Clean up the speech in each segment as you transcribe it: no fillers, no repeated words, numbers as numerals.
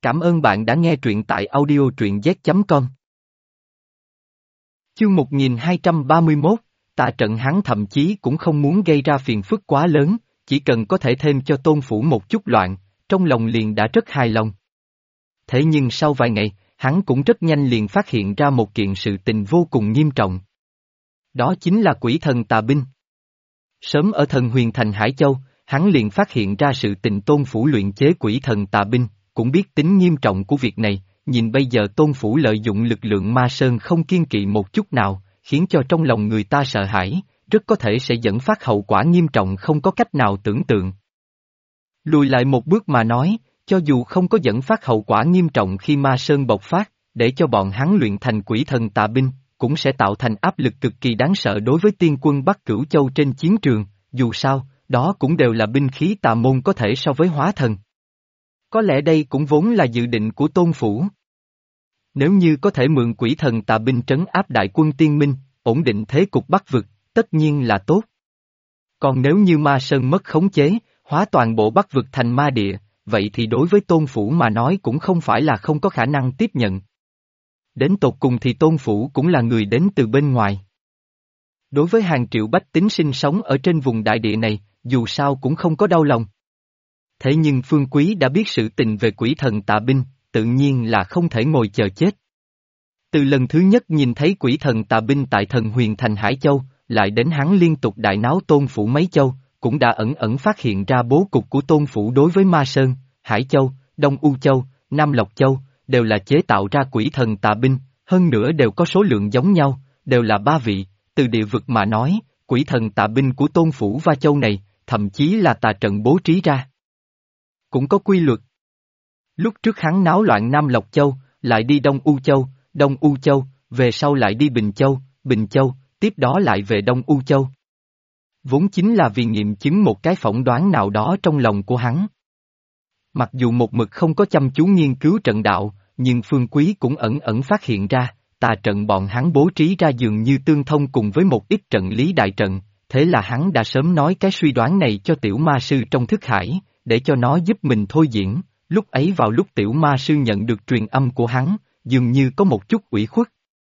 Cảm ơn bạn đã nghe truyện tại audio truyện z.com. Chương 1231, tà trận hắn thậm chí cũng không muốn gây ra phiền phức quá lớn, chỉ cần có thể thêm cho Tôn Phủ một chút loạn, trong lòng liền đã rất hài lòng. Thế nhưng sau vài ngày, hắn cũng rất nhanh liền phát hiện ra một kiện sự tình vô cùng nghiêm trọng. Đó chính là quỷ thần tà binh. Sớm ở Thần Huyền Thành Hải Châu, hắn liền phát hiện ra sự tình Tôn Phủ luyện chế quỷ thần tà binh, cũng biết tính nghiêm trọng của việc này, nhìn bây giờ Tôn Phủ lợi dụng lực lượng ma sơn không kiêng kỵ một chút nào, khiến cho trong lòng người ta sợ hãi, rất có thể sẽ dẫn phát hậu quả nghiêm trọng không có cách nào tưởng tượng. Lùi lại một bước mà nói, cho dù không có dẫn phát hậu quả nghiêm trọng khi ma sơn bộc phát, để cho bọn hắn luyện thành quỷ thần tà binh, cũng sẽ tạo thành áp lực cực kỳ đáng sợ đối với tiên quân Bắc Cửu Châu trên chiến trường, dù sao, đó cũng đều là binh khí tà môn có thể so với hóa thần. Có lẽ đây cũng vốn là dự định của Tôn Phủ. Nếu như có thể mượn quỷ thần tà binh trấn áp đại quân tiên minh, ổn định thế cục Bắc vực, tất nhiên là tốt. Còn nếu như ma sơn mất khống chế, hóa toàn bộ Bắc vực thành ma địa, vậy thì đối với Tôn Phủ mà nói cũng không phải là không có khả năng tiếp nhận. Đến tột cùng thì Tôn Phủ cũng là người đến từ bên ngoài. Đối với hàng triệu bách tính sinh sống ở trên vùng đại địa này, dù sao cũng không có đau lòng. Thế nhưng Phương Quý đã biết sự tình về quỷ thần tà binh, tự nhiên là không thể ngồi chờ chết. Từ lần thứ nhất nhìn thấy quỷ thần tà binh tại Thần Huyền Thành Hải Châu, lại đến hắn liên tục đại náo Tôn Phủ mấy châu, cũng đã ẩn ẩn phát hiện ra bố cục của Tôn Phủ đối với Ma Sơn, Hải Châu, Đông U Châu, Nam Lộc Châu, đều là chế tạo ra quỷ thần tà binh, hơn nữa đều có số lượng giống nhau, đều là 3 vị, từ địa vực mà nói, quỷ thần tà binh của Tôn Phủ Va Châu này, thậm chí là tà trận bố trí ra. Cũng có quy luật. Lúc trước hắn náo loạn Nam Lộc Châu, lại đi Đông U Châu, về sau lại đi Bình Châu, tiếp đó lại về Đông U Châu. Vốn chính là vì nghiệm chứng một cái phỏng đoán nào đó trong lòng của hắn. Mặc dù một mực không có chăm chú nghiên cứu trận đạo, nhưng Phương Quý cũng ẩn ẩn phát hiện ra, tà trận bọn hắn bố trí ra dường như tương thông cùng với một ít trận lý đại trận, thế là hắn đã sớm nói cái suy đoán này cho tiểu ma sư trong thức hải, để cho nó giúp mình thôi diễn, lúc ấy vào lúc tiểu ma sư nhận được truyền âm của hắn, dường như có một chút ủy khuất.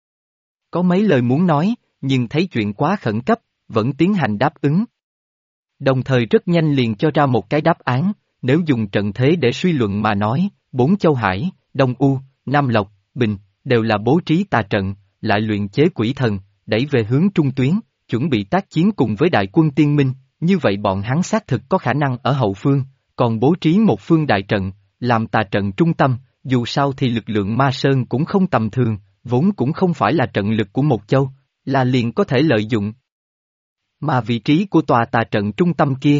Có mấy lời muốn nói, nhưng thấy chuyện quá khẩn cấp, vẫn tiến hành đáp ứng. Đồng thời rất nhanh liền cho ra một cái đáp án, nếu dùng trận thế để suy luận mà nói, 4 châu Hải, Đông U, Nam Lộc, Bình, đều là bố trí tà trận, lại luyện chế quỷ thần, đẩy về hướng trung tuyến, chuẩn bị tác chiến cùng với đại quân tiên minh, như vậy bọn hắn xác thực có khả năng ở hậu phương, còn bố trí một phương đại trận, làm tà trận trung tâm, dù sao thì lực lượng ma sơn cũng không tầm thường, vốn cũng không phải là trận lực của một châu, là liền có thể lợi dụng. Mà vị trí của tòa tà trận trung tâm kia,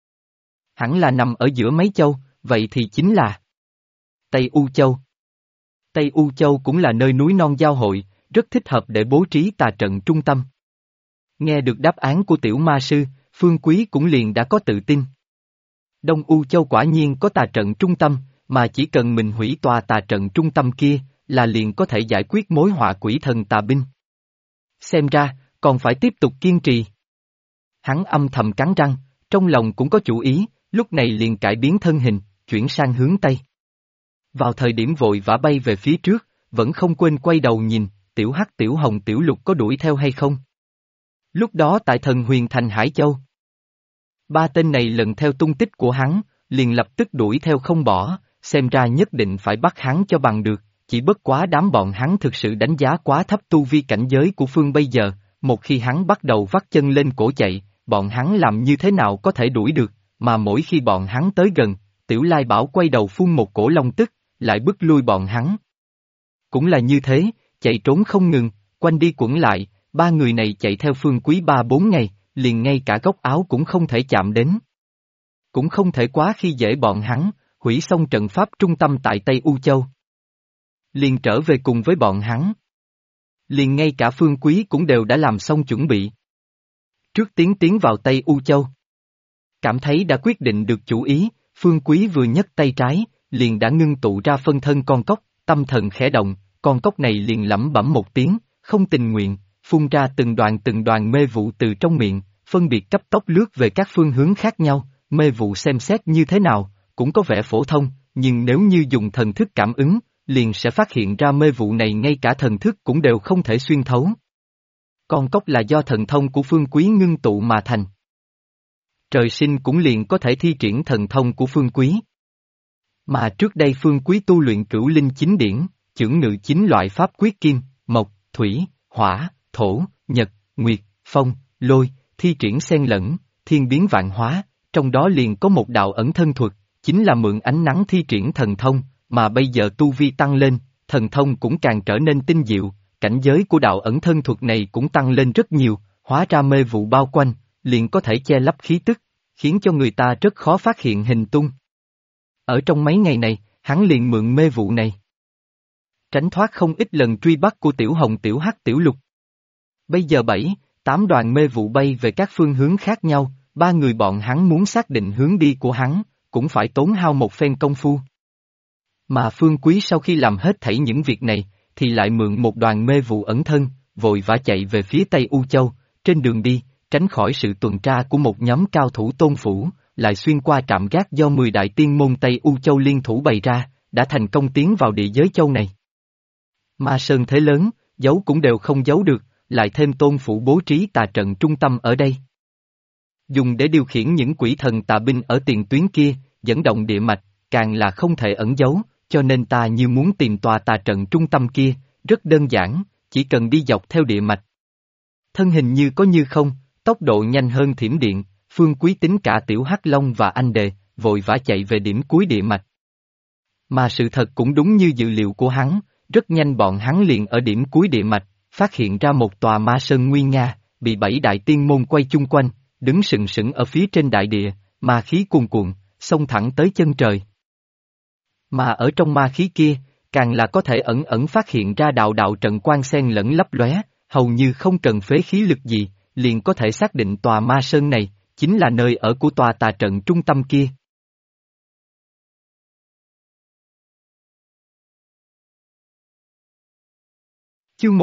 hẳn là nằm ở giữa mấy châu, vậy thì chính là Tây U Châu. Tây U Châu cũng là nơi núi non giao hội, rất thích hợp để bố trí tà trận trung tâm. Nghe được đáp án của tiểu ma sư, Phương Quý cũng liền đã có tự tin. Đông U Châu quả nhiên có tà trận trung tâm, mà chỉ cần mình hủy tòa tà trận trung tâm kia, là liền có thể giải quyết mối họa quỷ thần tà binh. Xem ra, còn phải tiếp tục kiên trì. Hắn âm thầm cắn răng, trong lòng cũng có chủ ý, lúc này liền cải biến thân hình, chuyển sang hướng Tây. Vào thời điểm vội vã bay về phía trước, vẫn không quên quay đầu nhìn, tiểu Hắc tiểu Hồng tiểu Lục có đuổi theo hay không. Lúc đó tại Thần Huyền Thành Hải Châu, 3 tên này lần theo tung tích của hắn, liền lập tức đuổi theo không bỏ, xem ra nhất định phải bắt hắn cho bằng được, chỉ bất quá đám bọn hắn thực sự đánh giá quá thấp tu vi cảnh giới của Phương bây giờ, một khi hắn bắt đầu vắt chân lên cổ chạy, bọn hắn làm như thế nào có thể đuổi được, mà mỗi khi bọn hắn tới gần, Tiểu Lai Bảo quay đầu phun một cổ long tức, lại bức lui bọn hắn. Cũng là như thế, chạy trốn không ngừng, quanh đi quẩn lại, 3 người này chạy theo Phương Quý 3-4 ngày, liền ngay cả góc áo cũng không thể chạm đến. Cũng không thể quá khi dễ bọn hắn, hủy xong trận pháp trung tâm tại Tây U Châu. Liền trở về cùng với bọn hắn. Liền ngay cả Phương Quý cũng đều đã làm xong chuẩn bị. Trước tiến vào Tây U Châu. Cảm thấy đã quyết định được chủ ý, Phương Quý vừa nhấc tay trái, liền đã ngưng tụ ra phân thân con cóc, tâm thần khẽ động, con cóc này liền lẩm bẩm một tiếng, không tình nguyện, phun ra từng đoàn mê vụ từ trong miệng, phân biệt cấp tốc lướt về các phương hướng khác nhau, mê vụ xem xét như thế nào, cũng có vẻ phổ thông, nhưng nếu như dùng thần thức cảm ứng, liền sẽ phát hiện ra mê vụ này ngay cả thần thức cũng đều không thể xuyên thấu. Con cốc là do thần thông của Phương Quý ngưng tụ mà thành. Trời sinh cũng liền có thể thi triển thần thông của Phương Quý. Mà trước đây Phương Quý tu luyện cửu linh chính điển, chưởng ngự chín loại pháp quyết kim, mộc, thủy, hỏa, thổ, nhật, nguyệt, phong, lôi, thi triển xen lẫn, thiên biến vạn hóa, trong đó liền có một đạo ẩn thân thuật, chính là mượn ánh nắng thi triển thần thông, mà bây giờ tu vi tăng lên, thần thông cũng càng trở nên tinh diệu, cảnh giới của đạo ẩn thân thuật này cũng tăng lên rất nhiều, hóa ra mê vụ bao quanh, liền có thể che lấp khí tức, khiến cho người ta rất khó phát hiện hình tung. Ở trong mấy ngày này, hắn liền mượn mê vụ này, tránh thoát không ít lần truy bắt của Tiểu Hồng Tiểu Hắc Tiểu Lục. Bây giờ 7, 8 đoàn mê vụ bay về các phương hướng khác nhau, ba người bọn hắn muốn xác định hướng đi của hắn, cũng phải tốn hao một phen công phu. Mà Phương Quý sau khi làm hết thảy những việc này, thì lại mượn một đoàn mê vụ ẩn thân, vội vã chạy về phía Tây U Châu, trên đường đi, tránh khỏi sự tuần tra của một nhóm cao thủ Tôn Phủ, lại xuyên qua trạm gác do 10 đại tiên môn Tây U Châu liên thủ bày ra, đã thành công tiến vào địa giới châu này. Ma Sơn thế lớn, giấu cũng đều không giấu được, lại thêm Tôn Phủ bố trí tà trận trung tâm ở đây. Dùng để điều khiển những quỷ thần tà binh ở tiền tuyến kia, dẫn động địa mạch, càng là không thể ẩn giấu, cho nên ta như muốn tìm tòa tà trận trung tâm kia, rất đơn giản, chỉ cần đi dọc theo địa mạch. Thân hình như có như không, tốc độ nhanh hơn thiểm điện, Phương Quý tính cả Tiểu Hắc Long và anh đề, vội vã chạy về điểm cuối địa mạch. Mà sự thật cũng đúng như dự liệu của hắn, rất nhanh bọn hắn liền ở điểm cuối địa mạch, phát hiện ra một tòa ma sơn nguy nga, bị 7 đại tiên môn quay chung quanh, đứng sừng sững ở phía trên đại địa, ma khí cuồn cuộn, xông thẳng tới chân trời. Mà ở trong ma khí kia, càng là có thể ẩn ẩn phát hiện ra đạo đạo trận quang xen lẫn lấp lóe, hầu như không cần phế khí lực gì, liền có thể xác định tòa ma sơn này, chính là nơi ở của tòa tà trận trung tâm kia. Chương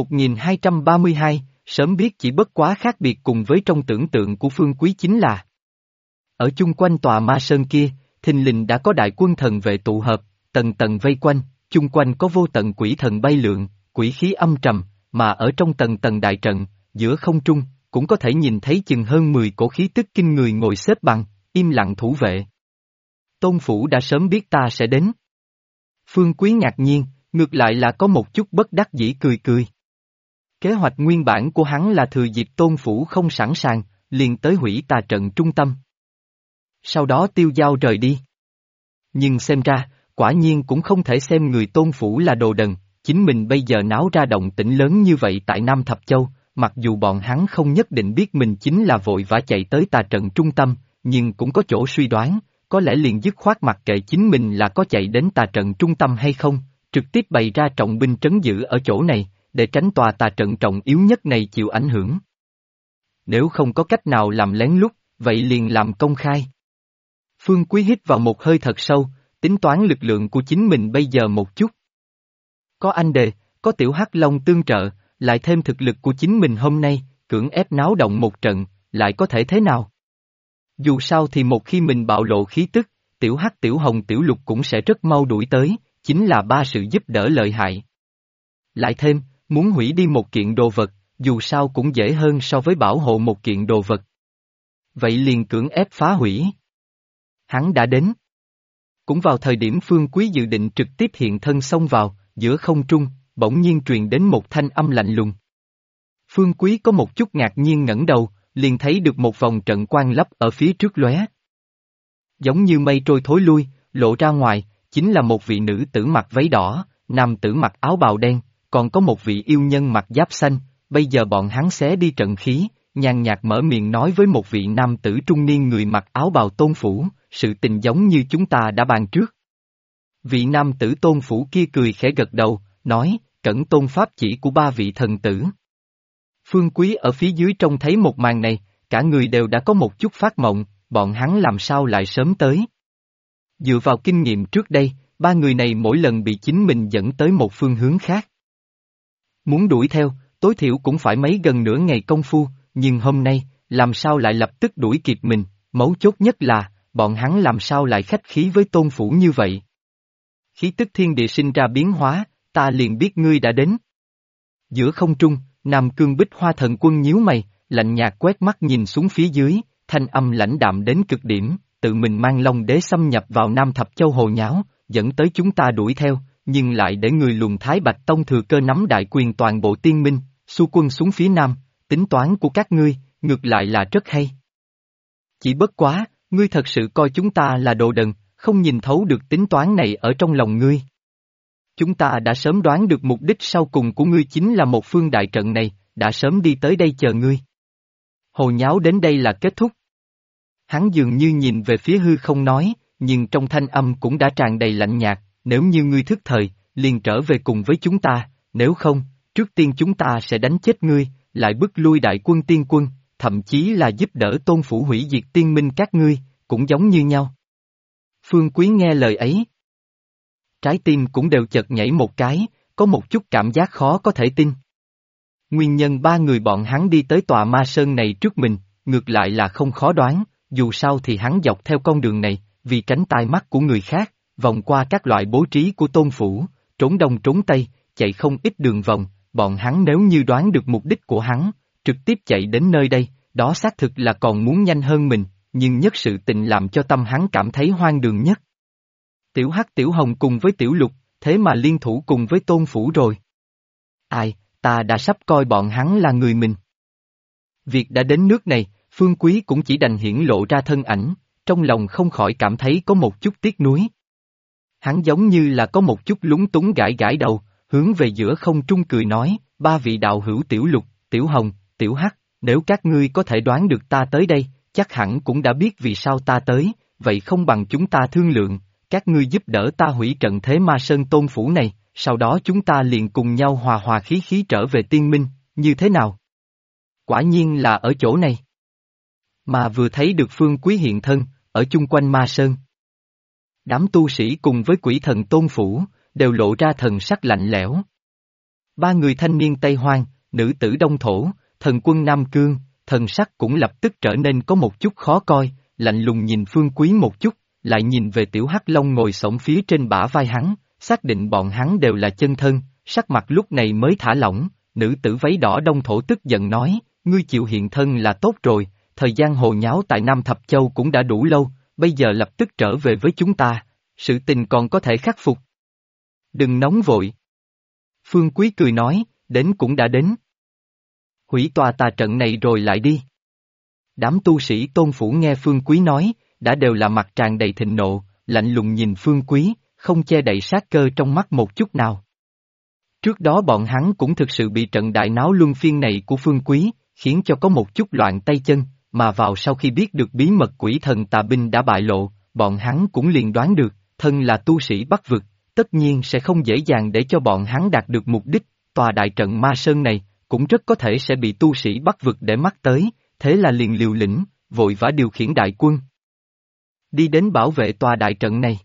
1232, sớm biết chỉ bất quá khác biệt cùng với trong tưởng tượng của Phương Quý chính là ở chung quanh tòa ma sơn kia, thình lình đã có đại quân thần vệ tụ hợp, tầng tầng vây quanh, chung quanh có vô tận quỷ thần bay lượn, quỷ khí âm trầm, mà ở trong tầng tầng đại trận, giữa không trung, cũng có thể nhìn thấy chừng hơn 10 cổ khí tức kinh người ngồi xếp bằng, im lặng thủ vệ. Tôn Phủ đã sớm biết ta sẽ đến. Phương Quý ngạc nhiên, ngược lại là có một chút bất đắc dĩ cười cười. Kế hoạch nguyên bản của hắn là thừa dịp Tôn Phủ không sẵn sàng, liền tới hủy tà trận trung tâm. Sau đó tiêu dao rời đi. Nhưng xem ra, quả nhiên cũng không thể xem người Tôn Phủ là đồ đần, chính mình bây giờ náo ra động tĩnh lớn như vậy tại Nam Thập Châu, mặc dù bọn hắn không nhất định biết mình chính là vội vã chạy tới tà trận trung tâm, nhưng cũng có chỗ suy đoán, có lẽ liền dứt khoát mặc kệ chính mình là có chạy đến tà trận trung tâm hay không, trực tiếp bày ra trọng binh trấn giữ ở chỗ này, để tránh tòa tà trận trọng yếu nhất này chịu ảnh hưởng. Nếu không có cách nào làm lén lút, vậy liền làm công khai. Phương Quý hít vào một hơi thật sâu, tính toán lực lượng của chính mình bây giờ một chút. Có anh đề, có Tiểu Hắc Long tương trợ, lại thêm thực lực của chính mình hôm nay, cưỡng ép náo động một trận, lại có thể thế nào? Dù sao thì một khi mình bạo lộ khí tức, Tiểu Hắc Tiểu Hồng Tiểu Lục cũng sẽ rất mau đuổi tới, chính là ba sự giúp đỡ lợi hại. Lại thêm, muốn hủy đi một kiện đồ vật, dù sao cũng dễ hơn so với bảo hộ một kiện đồ vật. Vậy liền cưỡng ép phá hủy. Hắn đã đến. Cũng vào thời điểm Phương Quý dự định trực tiếp hiện thân xông vào, giữa không trung, bỗng nhiên truyền đến một thanh âm lạnh lùng. Phương Quý có một chút ngạc nhiên ngẩng đầu, liền thấy được một vòng trận quang lấp ở phía trước lóe. Giống như mây trôi thối lui, lộ ra ngoài, chính là một vị nữ tử mặc váy đỏ, nam tử mặc áo bào đen, còn có một vị yêu nhân mặc giáp xanh, bây giờ bọn hắn xé đi trận khí, nhàn nhạt mở miệng nói với một vị nam tử trung niên người mặc áo bào Tôn Phủ, sự tình giống như chúng ta đã bàn trước. Vị nam tử Tôn Phủ kia cười khẽ gật đầu, nói, cẩn tôn pháp chỉ của ba vị thần tử. Phương Quý ở phía dưới trông thấy một màn này, cả người đều đã có một chút phát mộng, bọn hắn làm sao lại sớm tới. Dựa vào kinh nghiệm trước đây, ba người này mỗi lần bị chính mình dẫn tới một phương hướng khác. Muốn đuổi theo, tối thiểu cũng phải mấy gần nửa ngày công phu, nhưng hôm nay, làm sao lại lập tức đuổi kịp mình, mấu chốt nhất là, bọn hắn làm sao lại khách khí với Tôn Phủ như vậy. Khí tức thiên địa sinh ra biến hóa, ta liền biết ngươi đã đến. Giữa không trung, Nam Cương Bích Hoa Thần Quân nhíu mày, lạnh nhạt quét mắt nhìn xuống phía dưới, thanh âm lãnh đạm đến cực điểm, tự mình mang Long Đế xâm nhập vào Nam Thập Châu hồ nháo, dẫn tới chúng ta đuổi theo, nhưng lại để người luồn Thái Bạch Tông thừa cơ nắm đại quyền toàn bộ tiên minh, xu quân xuống phía Nam, tính toán của các ngươi, ngược lại là rất hay. Chỉ bất quá, ngươi thật sự coi chúng ta là đồ đần, không nhìn thấu được tính toán này ở trong lòng ngươi. Chúng ta đã sớm đoán được mục đích sau cùng của ngươi chính là một phương đại trận này, đã sớm đi tới đây chờ ngươi. Hồ nháo đến đây là kết thúc. Hắn dường như nhìn về phía hư không nói, nhưng trong thanh âm cũng đã tràn đầy lạnh nhạt, nếu như ngươi thức thời, liền trở về cùng với chúng ta, nếu không, trước tiên chúng ta sẽ đánh chết ngươi, lại bức lui đại quân tiên quân, thậm chí là giúp đỡ Tôn Phủ hủy diệt tiên minh các ngươi, cũng giống như nhau. Phương Quý nghe lời ấy. Trái tim cũng đều chợt nhảy một cái, có một chút cảm giác khó có thể tin. Nguyên nhân ba người bọn hắn đi tới tòa ma sơn này trước mình, ngược lại là không khó đoán, dù sao thì hắn dọc theo con đường này, vì tránh tai mắt của người khác, vòng qua các loại bố trí của Tôn Phủ, trốn đông trốn tây, chạy không ít đường vòng, bọn hắn nếu như đoán được mục đích của hắn, trực tiếp chạy đến nơi đây, đó xác thực là còn muốn nhanh hơn mình, nhưng nhất sự tình làm cho tâm hắn cảm thấy hoang đường nhất. Tiểu Hắc Tiểu Hồng cùng với Tiểu Lục, thế mà liên thủ cùng với Tôn Phủ rồi. Ai, ta đã sắp coi bọn hắn là người mình. Việc đã đến nước này, Phương Quý cũng chỉ đành hiển lộ ra thân ảnh, trong lòng không khỏi cảm thấy có một chút tiếc nuối. Hắn giống như là có một chút lúng túng gãi gãi đầu, hướng về giữa không trung cười nói, ba vị đạo hữu Tiểu Lục, Tiểu Hồng, Tiểu Hắc, nếu các ngươi có thể đoán được ta tới đây, chắc hẳn cũng đã biết vì sao ta tới, vậy không bằng chúng ta thương lượng, các ngươi giúp đỡ ta hủy trận thế ma sơn Tôn Phủ này, sau đó chúng ta liền cùng nhau hòa hòa khí khí trở về tiên minh, như thế nào? Quả nhiên là ở chỗ này. Mà vừa thấy được Phương Quý hiện thân, ở chung quanh ma sơn. Đám tu sĩ cùng với quỷ thần Tôn Phủ, đều lộ ra thần sắc lạnh lẽo. Ba người thanh niên Tây Hoang, nữ tử Đông Thổ, thần quân Nam Cương, thần sắc cũng lập tức trở nên có một chút khó coi, lạnh lùng nhìn Phương Quý một chút, lại nhìn về Tiểu Hắc Long ngồi xổm phía trên bả vai hắn, xác định bọn hắn đều là chân thân, sắc mặt lúc này mới thả lỏng, nữ tử váy đỏ Đông Thổ tức giận nói, ngươi chịu hiện thân là tốt rồi, thời gian hồ nháo tại Nam Thập Châu cũng đã đủ lâu, bây giờ lập tức trở về với chúng ta, sự tình còn có thể khắc phục. Đừng nóng vội. Phương Quý cười nói, đến cũng đã đến. Hủy tòa tà trận này rồi lại đi. Đám tu sĩ Tôn Phủ nghe Phương Quý nói, đã đều là mặt tràn đầy thịnh nộ, lạnh lùng nhìn Phương Quý, không che đậy sát cơ trong mắt một chút nào. Trước đó bọn hắn cũng thực sự bị trận đại náo luân phiên này của Phương Quý, khiến cho có một chút loạn tay chân, mà vào sau khi biết được bí mật quỷ thần tà binh đã bại lộ, bọn hắn cũng liền đoán được, thân là tu sĩ Bắc vực, tất nhiên sẽ không dễ dàng để cho bọn hắn đạt được mục đích, tòa đại trận ma sơn này, cũng rất có thể sẽ bị tu sĩ Bắc vực để mắt tới, thế là liền liều lĩnh, vội vã điều khiển đại quân. Đi đến bảo vệ tòa đại trận này.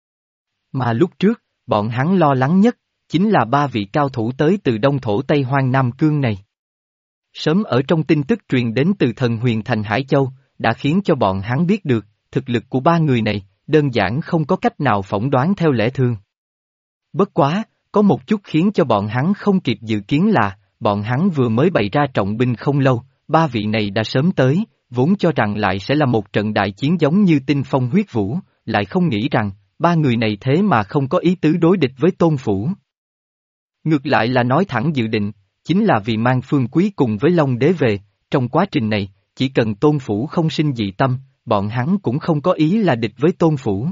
Mà lúc trước, bọn hắn lo lắng nhất, chính là ba vị cao thủ tới từ Đông Thổ Tây Hoang Nam Cương này. Sớm ở trong tin tức truyền đến từ thần huyền thành Hải Châu, đã khiến cho bọn hắn biết được, thực lực của ba người này, đơn giản không có cách nào phỏng đoán theo lẽ thường. Bất quá, có một chút khiến cho bọn hắn không kịp dự kiến là, bọn hắn vừa mới bày ra trọng binh không lâu, ba vị này đã sớm tới, vốn cho rằng lại sẽ là một trận đại chiến giống như tinh phong huyết vũ, lại không nghĩ rằng, ba người này thế mà không có ý tứ đối địch với Tôn Phủ. Ngược lại là nói thẳng dự định, chính là vì mang Phương Quý cùng với Long Đế về, trong quá trình này, chỉ cần Tôn Phủ không sinh dị tâm, bọn hắn cũng không có ý là địch với Tôn Phủ.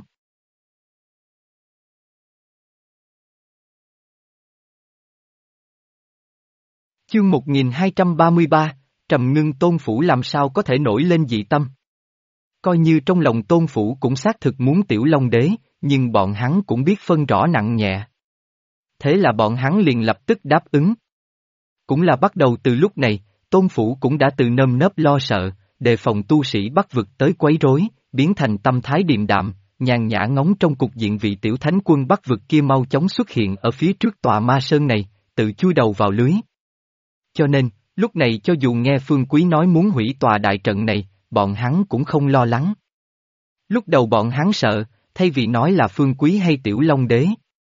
Chương 1233, Trầm Ngưng Tôn Phủ làm sao có thể nổi lên dị tâm. Coi như trong lòng Tôn Phủ cũng xác thực muốn Tiểu Long Đế, nhưng bọn hắn cũng biết phân rõ nặng nhẹ. Thế là bọn hắn liền lập tức đáp ứng. Cũng là bắt đầu từ lúc này, Tôn Phủ cũng đã từ nơm nớp lo sợ, đề phòng tu sĩ Bắc vực tới quấy rối, biến thành tâm thái điềm đạm, nhàn nhã ngóng trong cục diện vị tiểu thánh quân Bắc vực kia mau chóng xuất hiện ở phía trước tòa ma sơn này, tự chui đầu vào lưới. Cho nên, lúc này cho dù nghe Phương Quý nói muốn hủy tòa đại trận này, bọn hắn cũng không lo lắng. Lúc đầu bọn hắn sợ, thay vì nói là Phương Quý hay Tiểu Long Đế,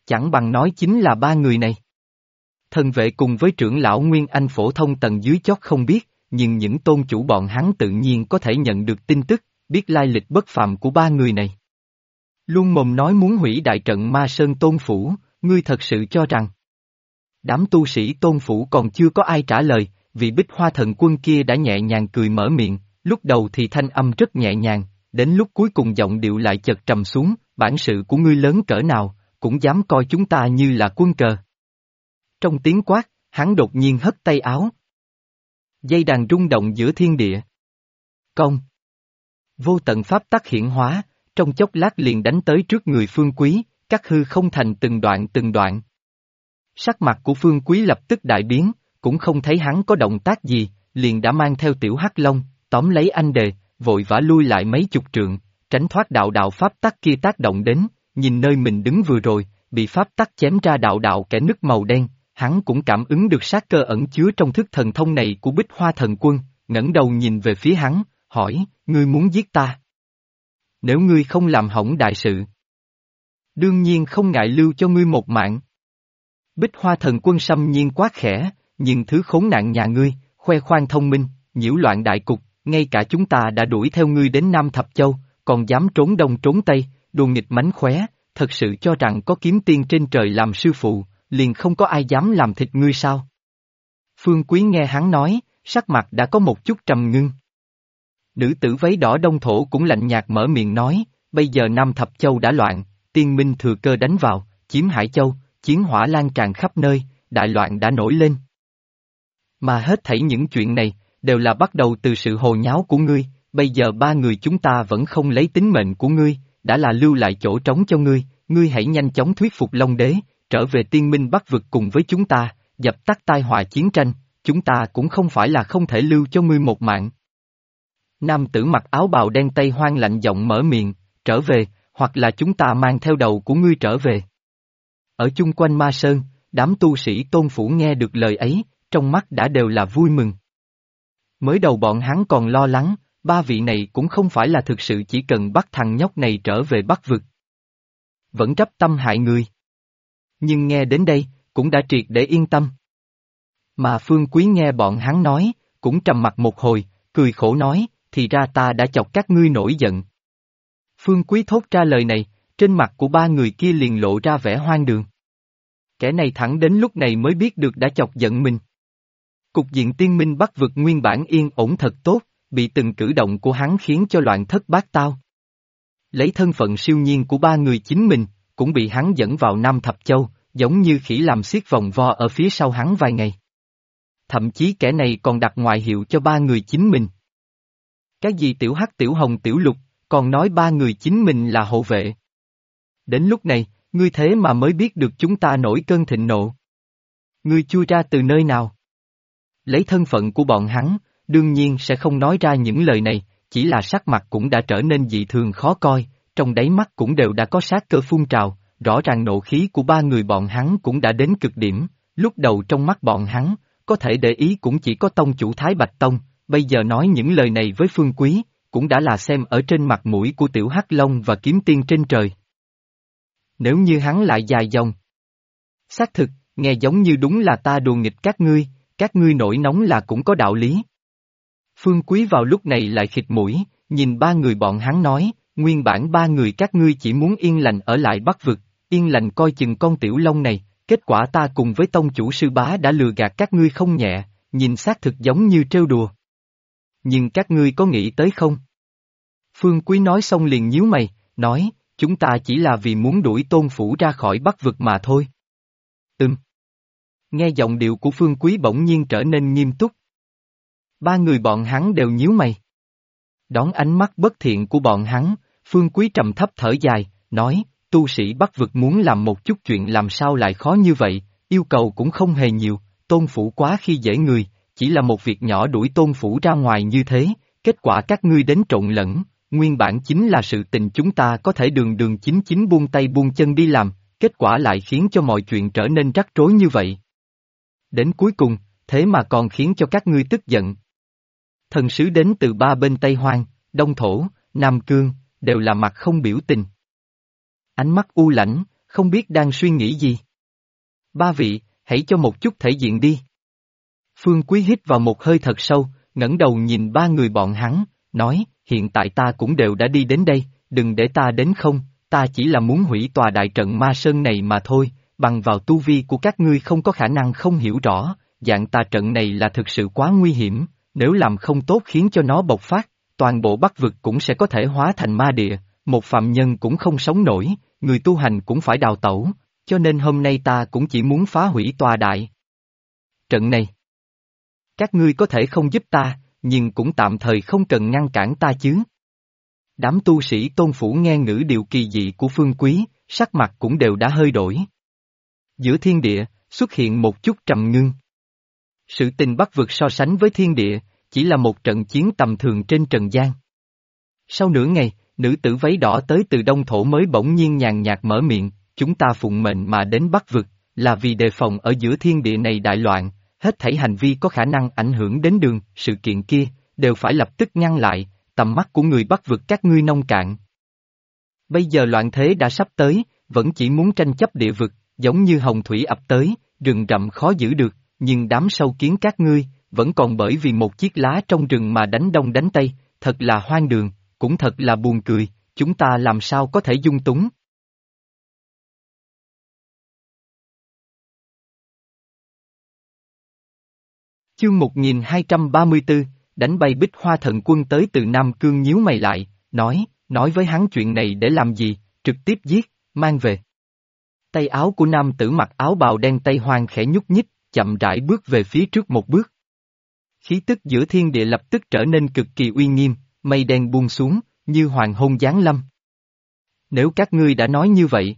Chẳng bằng nói chính là ba người này. Thần vệ cùng với trưởng lão Nguyên Anh phổ thông tầng dưới chót không biết, nhưng những tôn chủ bọn hắn tự nhiên có thể nhận được tin tức, biết lai lịch bất phàm của ba người này. Luôn mồm nói muốn hủy đại trận Ma Sơn Tôn Phủ, ngươi thật sự cho rằng. Đám tu sĩ Tôn Phủ còn chưa có ai trả lời, vị Bích Hoa thần quân kia đã nhẹ nhàng cười mở miệng, lúc đầu thì thanh âm rất nhẹ nhàng, đến lúc cuối cùng giọng điệu lại chợt trầm xuống, bản sự của ngươi lớn cỡ nào, cũng dám coi chúng ta như là quân cờ. Trong tiếng quát, hắn đột nhiên hất tay áo. Dây đàn rung động giữa thiên địa. Công. Vô tận pháp tắc hiển hóa, trong chốc lát liền đánh tới trước người Phương Quý, cắt hư không thành từng đoạn từng đoạn. Sắc mặt của Phương Quý lập tức đại biến, cũng không thấy hắn có động tác gì, liền đã mang theo tiểu hắc long, tóm lấy anh đề, vội vã lui lại mấy chục trượng, tránh thoát đạo đạo pháp tắc kia tác động đến, nhìn nơi mình đứng vừa rồi, bị pháp tắc chém ra đạo đạo kẻ nứt màu đen, hắn cũng cảm ứng được sát cơ ẩn chứa trong thức thần thông này của Bích Hoa thần quân, ngẩng đầu nhìn về phía hắn, hỏi, ngươi muốn giết ta? Nếu ngươi không làm hỏng đại sự, đương nhiên không ngại lưu cho ngươi một mạng. Bích Hoa thần quân xâm nhiên quát khẽ, nhưng thứ khốn nạn nhà ngươi, khoe khoang thông minh, nhiễu loạn đại cục, ngay cả chúng ta đã đuổi theo ngươi đến Nam Thập Châu, còn dám trốn đông trốn tây, đùa nghịch mánh khóe, thật sự cho rằng có kiếm tiên trên trời làm sư phụ, liền không có ai dám làm thịt ngươi sao? Phương Quý nghe hắn nói, sắc mặt đã có một chút trầm ngưng. Nữ tử váy đỏ đông thổ cũng lạnh nhạt mở miệng nói, bây giờ Nam Thập Châu đã loạn, tiên minh thừa cơ đánh vào, chiếm Hải Châu, chiến hỏa lan tràn khắp nơi, đại loạn đã nổi lên. Mà hết thảy những chuyện này, đều là bắt đầu từ sự hồ nháo của ngươi, bây giờ ba người chúng ta vẫn không lấy tính mệnh của ngươi, đã là lưu lại chỗ trống cho ngươi, ngươi hãy nhanh chóng thuyết phục Long Đế, trở về tiên minh Bắc vực cùng với chúng ta, dập tắt tai họa chiến tranh, chúng ta cũng không phải là không thể lưu cho ngươi một mạng. Nam tử mặc áo bào đen Tây Hoang lạnh giọng mở miệng, trở về, hoặc là chúng ta mang theo đầu của ngươi trở về. Ở chung quanh Ma Sơn, đám tu sĩ Tôn Phủ nghe được lời ấy, trong mắt đã đều là vui mừng. Mới đầu bọn hắn còn lo lắng, ba vị này cũng không phải là thực sự chỉ cần bắt thằng nhóc này trở về Bắc vực. Vẫn trắp tâm hại người. Nhưng nghe đến đây, cũng đã triệt để yên tâm. Mà Phương Quý nghe bọn hắn nói, cũng trầm mặt một hồi, cười khổ nói, thì ra ta đã chọc các ngươi nổi giận. Phương Quý thốt ra lời này, trên mặt của ba người kia liền lộ ra vẻ hoang đường. Kẻ này thẳng đến lúc này mới biết được đã chọc giận mình. Cục diện tiên minh Bắc vực nguyên bản yên ổn thật tốt, bị từng cử động của hắn khiến cho loạn thất bát tao. Lấy thân phận siêu nhiên của ba người chính mình, cũng bị hắn dẫn vào Nam Thập Châu, giống như khỉ làm xiết vòng vo ở phía sau hắn vài ngày. Thậm chí kẻ này còn đặt ngoại hiệu cho ba người chính mình. Cái gì tiểu hắc tiểu hồng tiểu lục, còn nói ba người chính mình là hộ vệ. Đến lúc này, ngươi thế mà mới biết được chúng ta nổi cơn thịnh nộ. Ngươi chui ra từ nơi nào? Lấy thân phận của bọn hắn, đương nhiên sẽ không nói ra những lời này, chỉ là sắc mặt cũng đã trở nên dị thường khó coi, trong đáy mắt cũng đều đã có sát cơ phun trào, rõ ràng nộ khí của ba người bọn hắn cũng đã đến cực điểm, lúc đầu trong mắt bọn hắn, có thể để ý cũng chỉ có tông chủ Thái Bạch Tông, bây giờ nói những lời này với Phương Quý, cũng đã là xem ở trên mặt mũi của tiểu Hắc Long và kiếm tiên trên trời. Nếu như hắn lại dài dòng. Xác thực, nghe giống như đúng là ta đùa nghịch các ngươi nổi nóng là cũng có đạo lý. Phương Quý vào lúc này lại khịt mũi, nhìn ba người bọn hắn nói, nguyên bản ba người các ngươi chỉ muốn yên lành ở lại Bắc vực, yên lành coi chừng con tiểu long này, kết quả ta cùng với tông chủ sư bá đã lừa gạt các ngươi không nhẹ, nhìn xác thực giống như trêu đùa. Nhưng các ngươi có nghĩ tới không? Phương Quý nói xong liền nhíu mày, nói, chúng ta chỉ là vì muốn đuổi Tôn Phủ ra khỏi Bắc vực mà thôi. Nghe giọng điệu của Phương Quý bỗng nhiên trở nên nghiêm túc. Ba người bọn hắn đều nhíu mày. Đón ánh mắt bất thiện của bọn hắn, Phương Quý trầm thấp thở dài, nói, tu sĩ Bắc vực muốn làm một chút chuyện làm sao lại khó như vậy, yêu cầu cũng không hề nhiều, Tôn Phủ quá khi dễ người, chỉ là một việc nhỏ đuổi Tôn Phủ ra ngoài như thế, kết quả các ngươi đến trộn lẫn, nguyên bản chính là sự tình chúng ta có thể đường đường chính chính buông tay buông chân đi làm, kết quả lại khiến cho mọi chuyện trở nên rắc rối như vậy. Đến cuối cùng, thế mà còn khiến cho các ngươi tức giận. Thần sứ đến từ ba bên Tây Hoang, Đông Thổ, Nam Cương, đều là mặt không biểu tình. Ánh mắt u lãnh, không biết đang suy nghĩ gì. Ba vị, hãy cho một chút thể diện đi. Phương Quý hít vào một hơi thật sâu, ngẩng đầu nhìn ba người bọn hắn, nói, hiện tại ta cũng đều đã đi đến đây, đừng để ta đến không, ta chỉ là muốn hủy tòa đại trận ma sơn này mà thôi, bằng vào tu vi của các ngươi không có khả năng không hiểu rõ, dạng tà trận này là thực sự quá nguy hiểm, nếu làm không tốt khiến cho nó bộc phát, toàn bộ Bắc vực cũng sẽ có thể hóa thành ma địa, một phàm nhân cũng không sống nổi, người tu hành cũng phải đào tẩu, cho nên hôm nay ta cũng chỉ muốn phá hủy tòa đại trận này. Các ngươi có thể không giúp ta, nhưng cũng tạm thời không cần ngăn cản ta chứ. Đám tu sĩ Tôn Phủ nghe ngữ điệu kỳ dị của Phương Quý, sắc mặt cũng đều đã hơi đổi. Giữa thiên địa, xuất hiện một chút trầm ngưng. Sự tình Bắc vực so sánh với thiên địa, chỉ là một trận chiến tầm thường trên trần gian. Sau nửa ngày, nữ tử váy đỏ tới từ Đông Thổ mới bỗng nhiên nhàn nhạt mở miệng, chúng ta phụng mệnh mà đến Bắc vực, là vì đề phòng ở giữa thiên địa này đại loạn, hết thảy hành vi có khả năng ảnh hưởng đến đường, sự kiện kia, đều phải lập tức ngăn lại, tầm mắt của người Bắc vực các ngươi nông cạn. Bây giờ loạn thế đã sắp tới, vẫn chỉ muốn tranh chấp địa vực, giống như hồng thủy ập tới, rừng rậm khó giữ được, nhưng đám sâu kiến các ngươi, vẫn còn bởi vì một chiếc lá trong rừng mà đánh đông đánh tây, thật là hoang đường, cũng thật là buồn cười, chúng ta làm sao có thể dung túng. Chương 1234, đánh bay Bích Hoa Thần Quân tới từ Nam Cương nhíu mày lại, nói với hắn chuyện này để làm gì, trực tiếp giết, mang về. Tay áo của nam tử mặc áo bào đen Tây Hoang khẽ nhúc nhích, chậm rãi bước về phía trước một bước. Khí tức giữa thiên địa lập tức trở nên cực kỳ uy nghiêm, mây đen buông xuống, như hoàng hôn giáng lâm. Nếu các ngươi đã nói như vậy.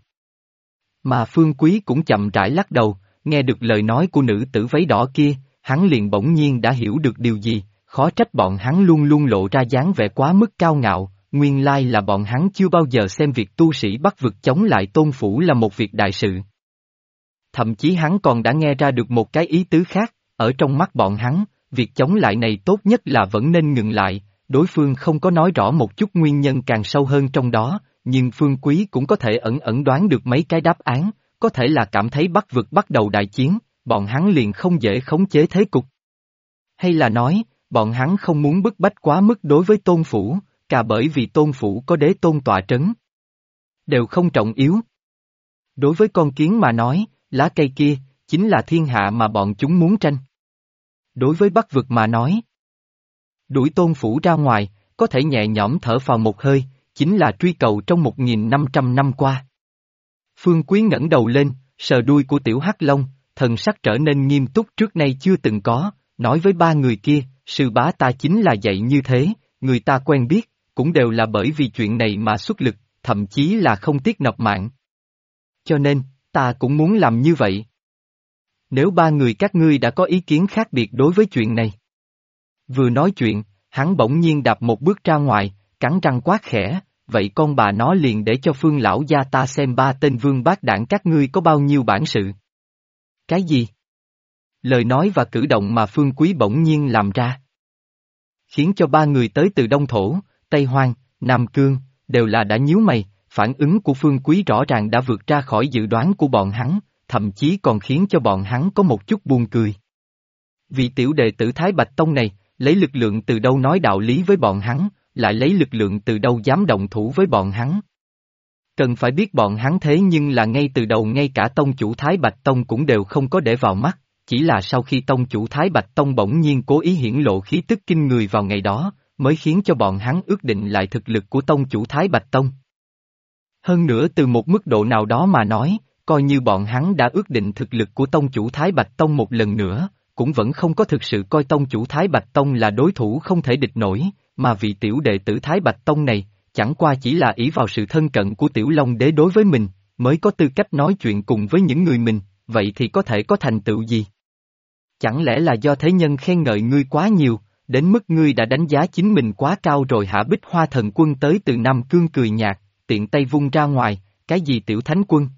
Mà Phương Quý cũng chậm rãi lắc đầu, nghe được lời nói của nữ tử váy đỏ kia, hắn liền bỗng nhiên đã hiểu được điều gì, khó trách bọn hắn luôn luôn lộ ra dáng vẻ quá mức cao ngạo, nguyên lai là bọn hắn chưa bao giờ xem việc tu sĩ Bắc vực chống lại Tôn Phủ là một việc đại sự. Thậm chí hắn còn đã nghe ra được một cái ý tứ khác, ở trong mắt bọn hắn, việc chống lại này tốt nhất là vẫn nên ngừng lại, đối phương không có nói rõ một chút nguyên nhân càng sâu hơn trong đó, nhưng Phương Quý cũng có thể ẩn ẩn đoán được mấy cái đáp án, có thể là cảm thấy Bắc vực bắt đầu đại chiến, bọn hắn liền không dễ khống chế thế cục. Hay là nói, bọn hắn không muốn bức bách quá mức đối với Tôn Phủ, cả bởi vì Tôn Phủ có đế tôn tọa trấn. Đều không trọng yếu. Đối với con kiến mà nói, lá cây kia, chính là thiên hạ mà bọn chúng muốn tranh. Đối với Bắc vực mà nói, đuổi Tôn Phủ ra ngoài, có thể nhẹ nhõm thở phào một hơi, chính là truy cầu trong 1.500 năm qua. Phương Quý ngẩng đầu lên, sờ đuôi của tiểu hắc long, thần sắc trở nên nghiêm túc trước nay chưa từng có, nói với ba người kia, sư bá ta chính là dạy như thế, người ta quen biết, cũng đều là bởi vì chuyện này mà xuất lực, thậm chí là không tiếc nộp mạng. Cho nên, ta cũng muốn làm như vậy. Nếu ba người các ngươi đã có ý kiến khác biệt đối với chuyện này. Vừa nói chuyện, hắn bỗng nhiên đạp một bước ra ngoài, cắn răng quát khẽ, vậy con bà nó liền để cho Phương lão gia ta xem ba tên vương bát đảng các ngươi có bao nhiêu bản sự. Cái gì? Lời nói và cử động mà Phương Quý bỗng nhiên làm ra, khiến cho ba người tới từ Đông Thổ, Tây Hoang, Nam Cương, đều là đã nhíu mày, phản ứng của Phương Quý rõ ràng đã vượt ra khỏi dự đoán của bọn hắn, thậm chí còn khiến cho bọn hắn có một chút buồn cười. Vị tiểu đệ tử Thái Bạch Tông này, lấy lực lượng từ đâu nói đạo lý với bọn hắn, lại lấy lực lượng từ đâu dám động thủ với bọn hắn. Cần phải biết bọn hắn thế nhưng là ngay từ đầu ngay cả tông chủ Thái Bạch Tông cũng đều không có để vào mắt, chỉ là sau khi tông chủ Thái Bạch Tông bỗng nhiên cố ý hiển lộ khí tức kinh người vào ngày đó, mới khiến cho bọn hắn ước định lại thực lực của tông chủ Thái Bạch Tông. Hơn nữa từ một mức độ nào đó mà nói, coi như bọn hắn đã ước định thực lực của tông chủ Thái Bạch Tông một lần nữa, cũng vẫn không có thực sự coi tông chủ Thái Bạch Tông là đối thủ không thể địch nổi, mà vị tiểu đệ tử Thái Bạch Tông này, chẳng qua chỉ là ỷ vào sự thân cận của Tiểu Long Đế đối với mình, mới có tư cách nói chuyện cùng với những người mình, vậy thì có thể có thành tựu gì? Chẳng lẽ là do thế nhân khen ngợi ngươi quá nhiều, đến mức ngươi đã đánh giá chính mình quá cao rồi hả? Bích Hoa Thần Quân tới từ Nam Cương cười nhạt, tiện tay vung ra ngoài, cái gì tiểu thánh quân?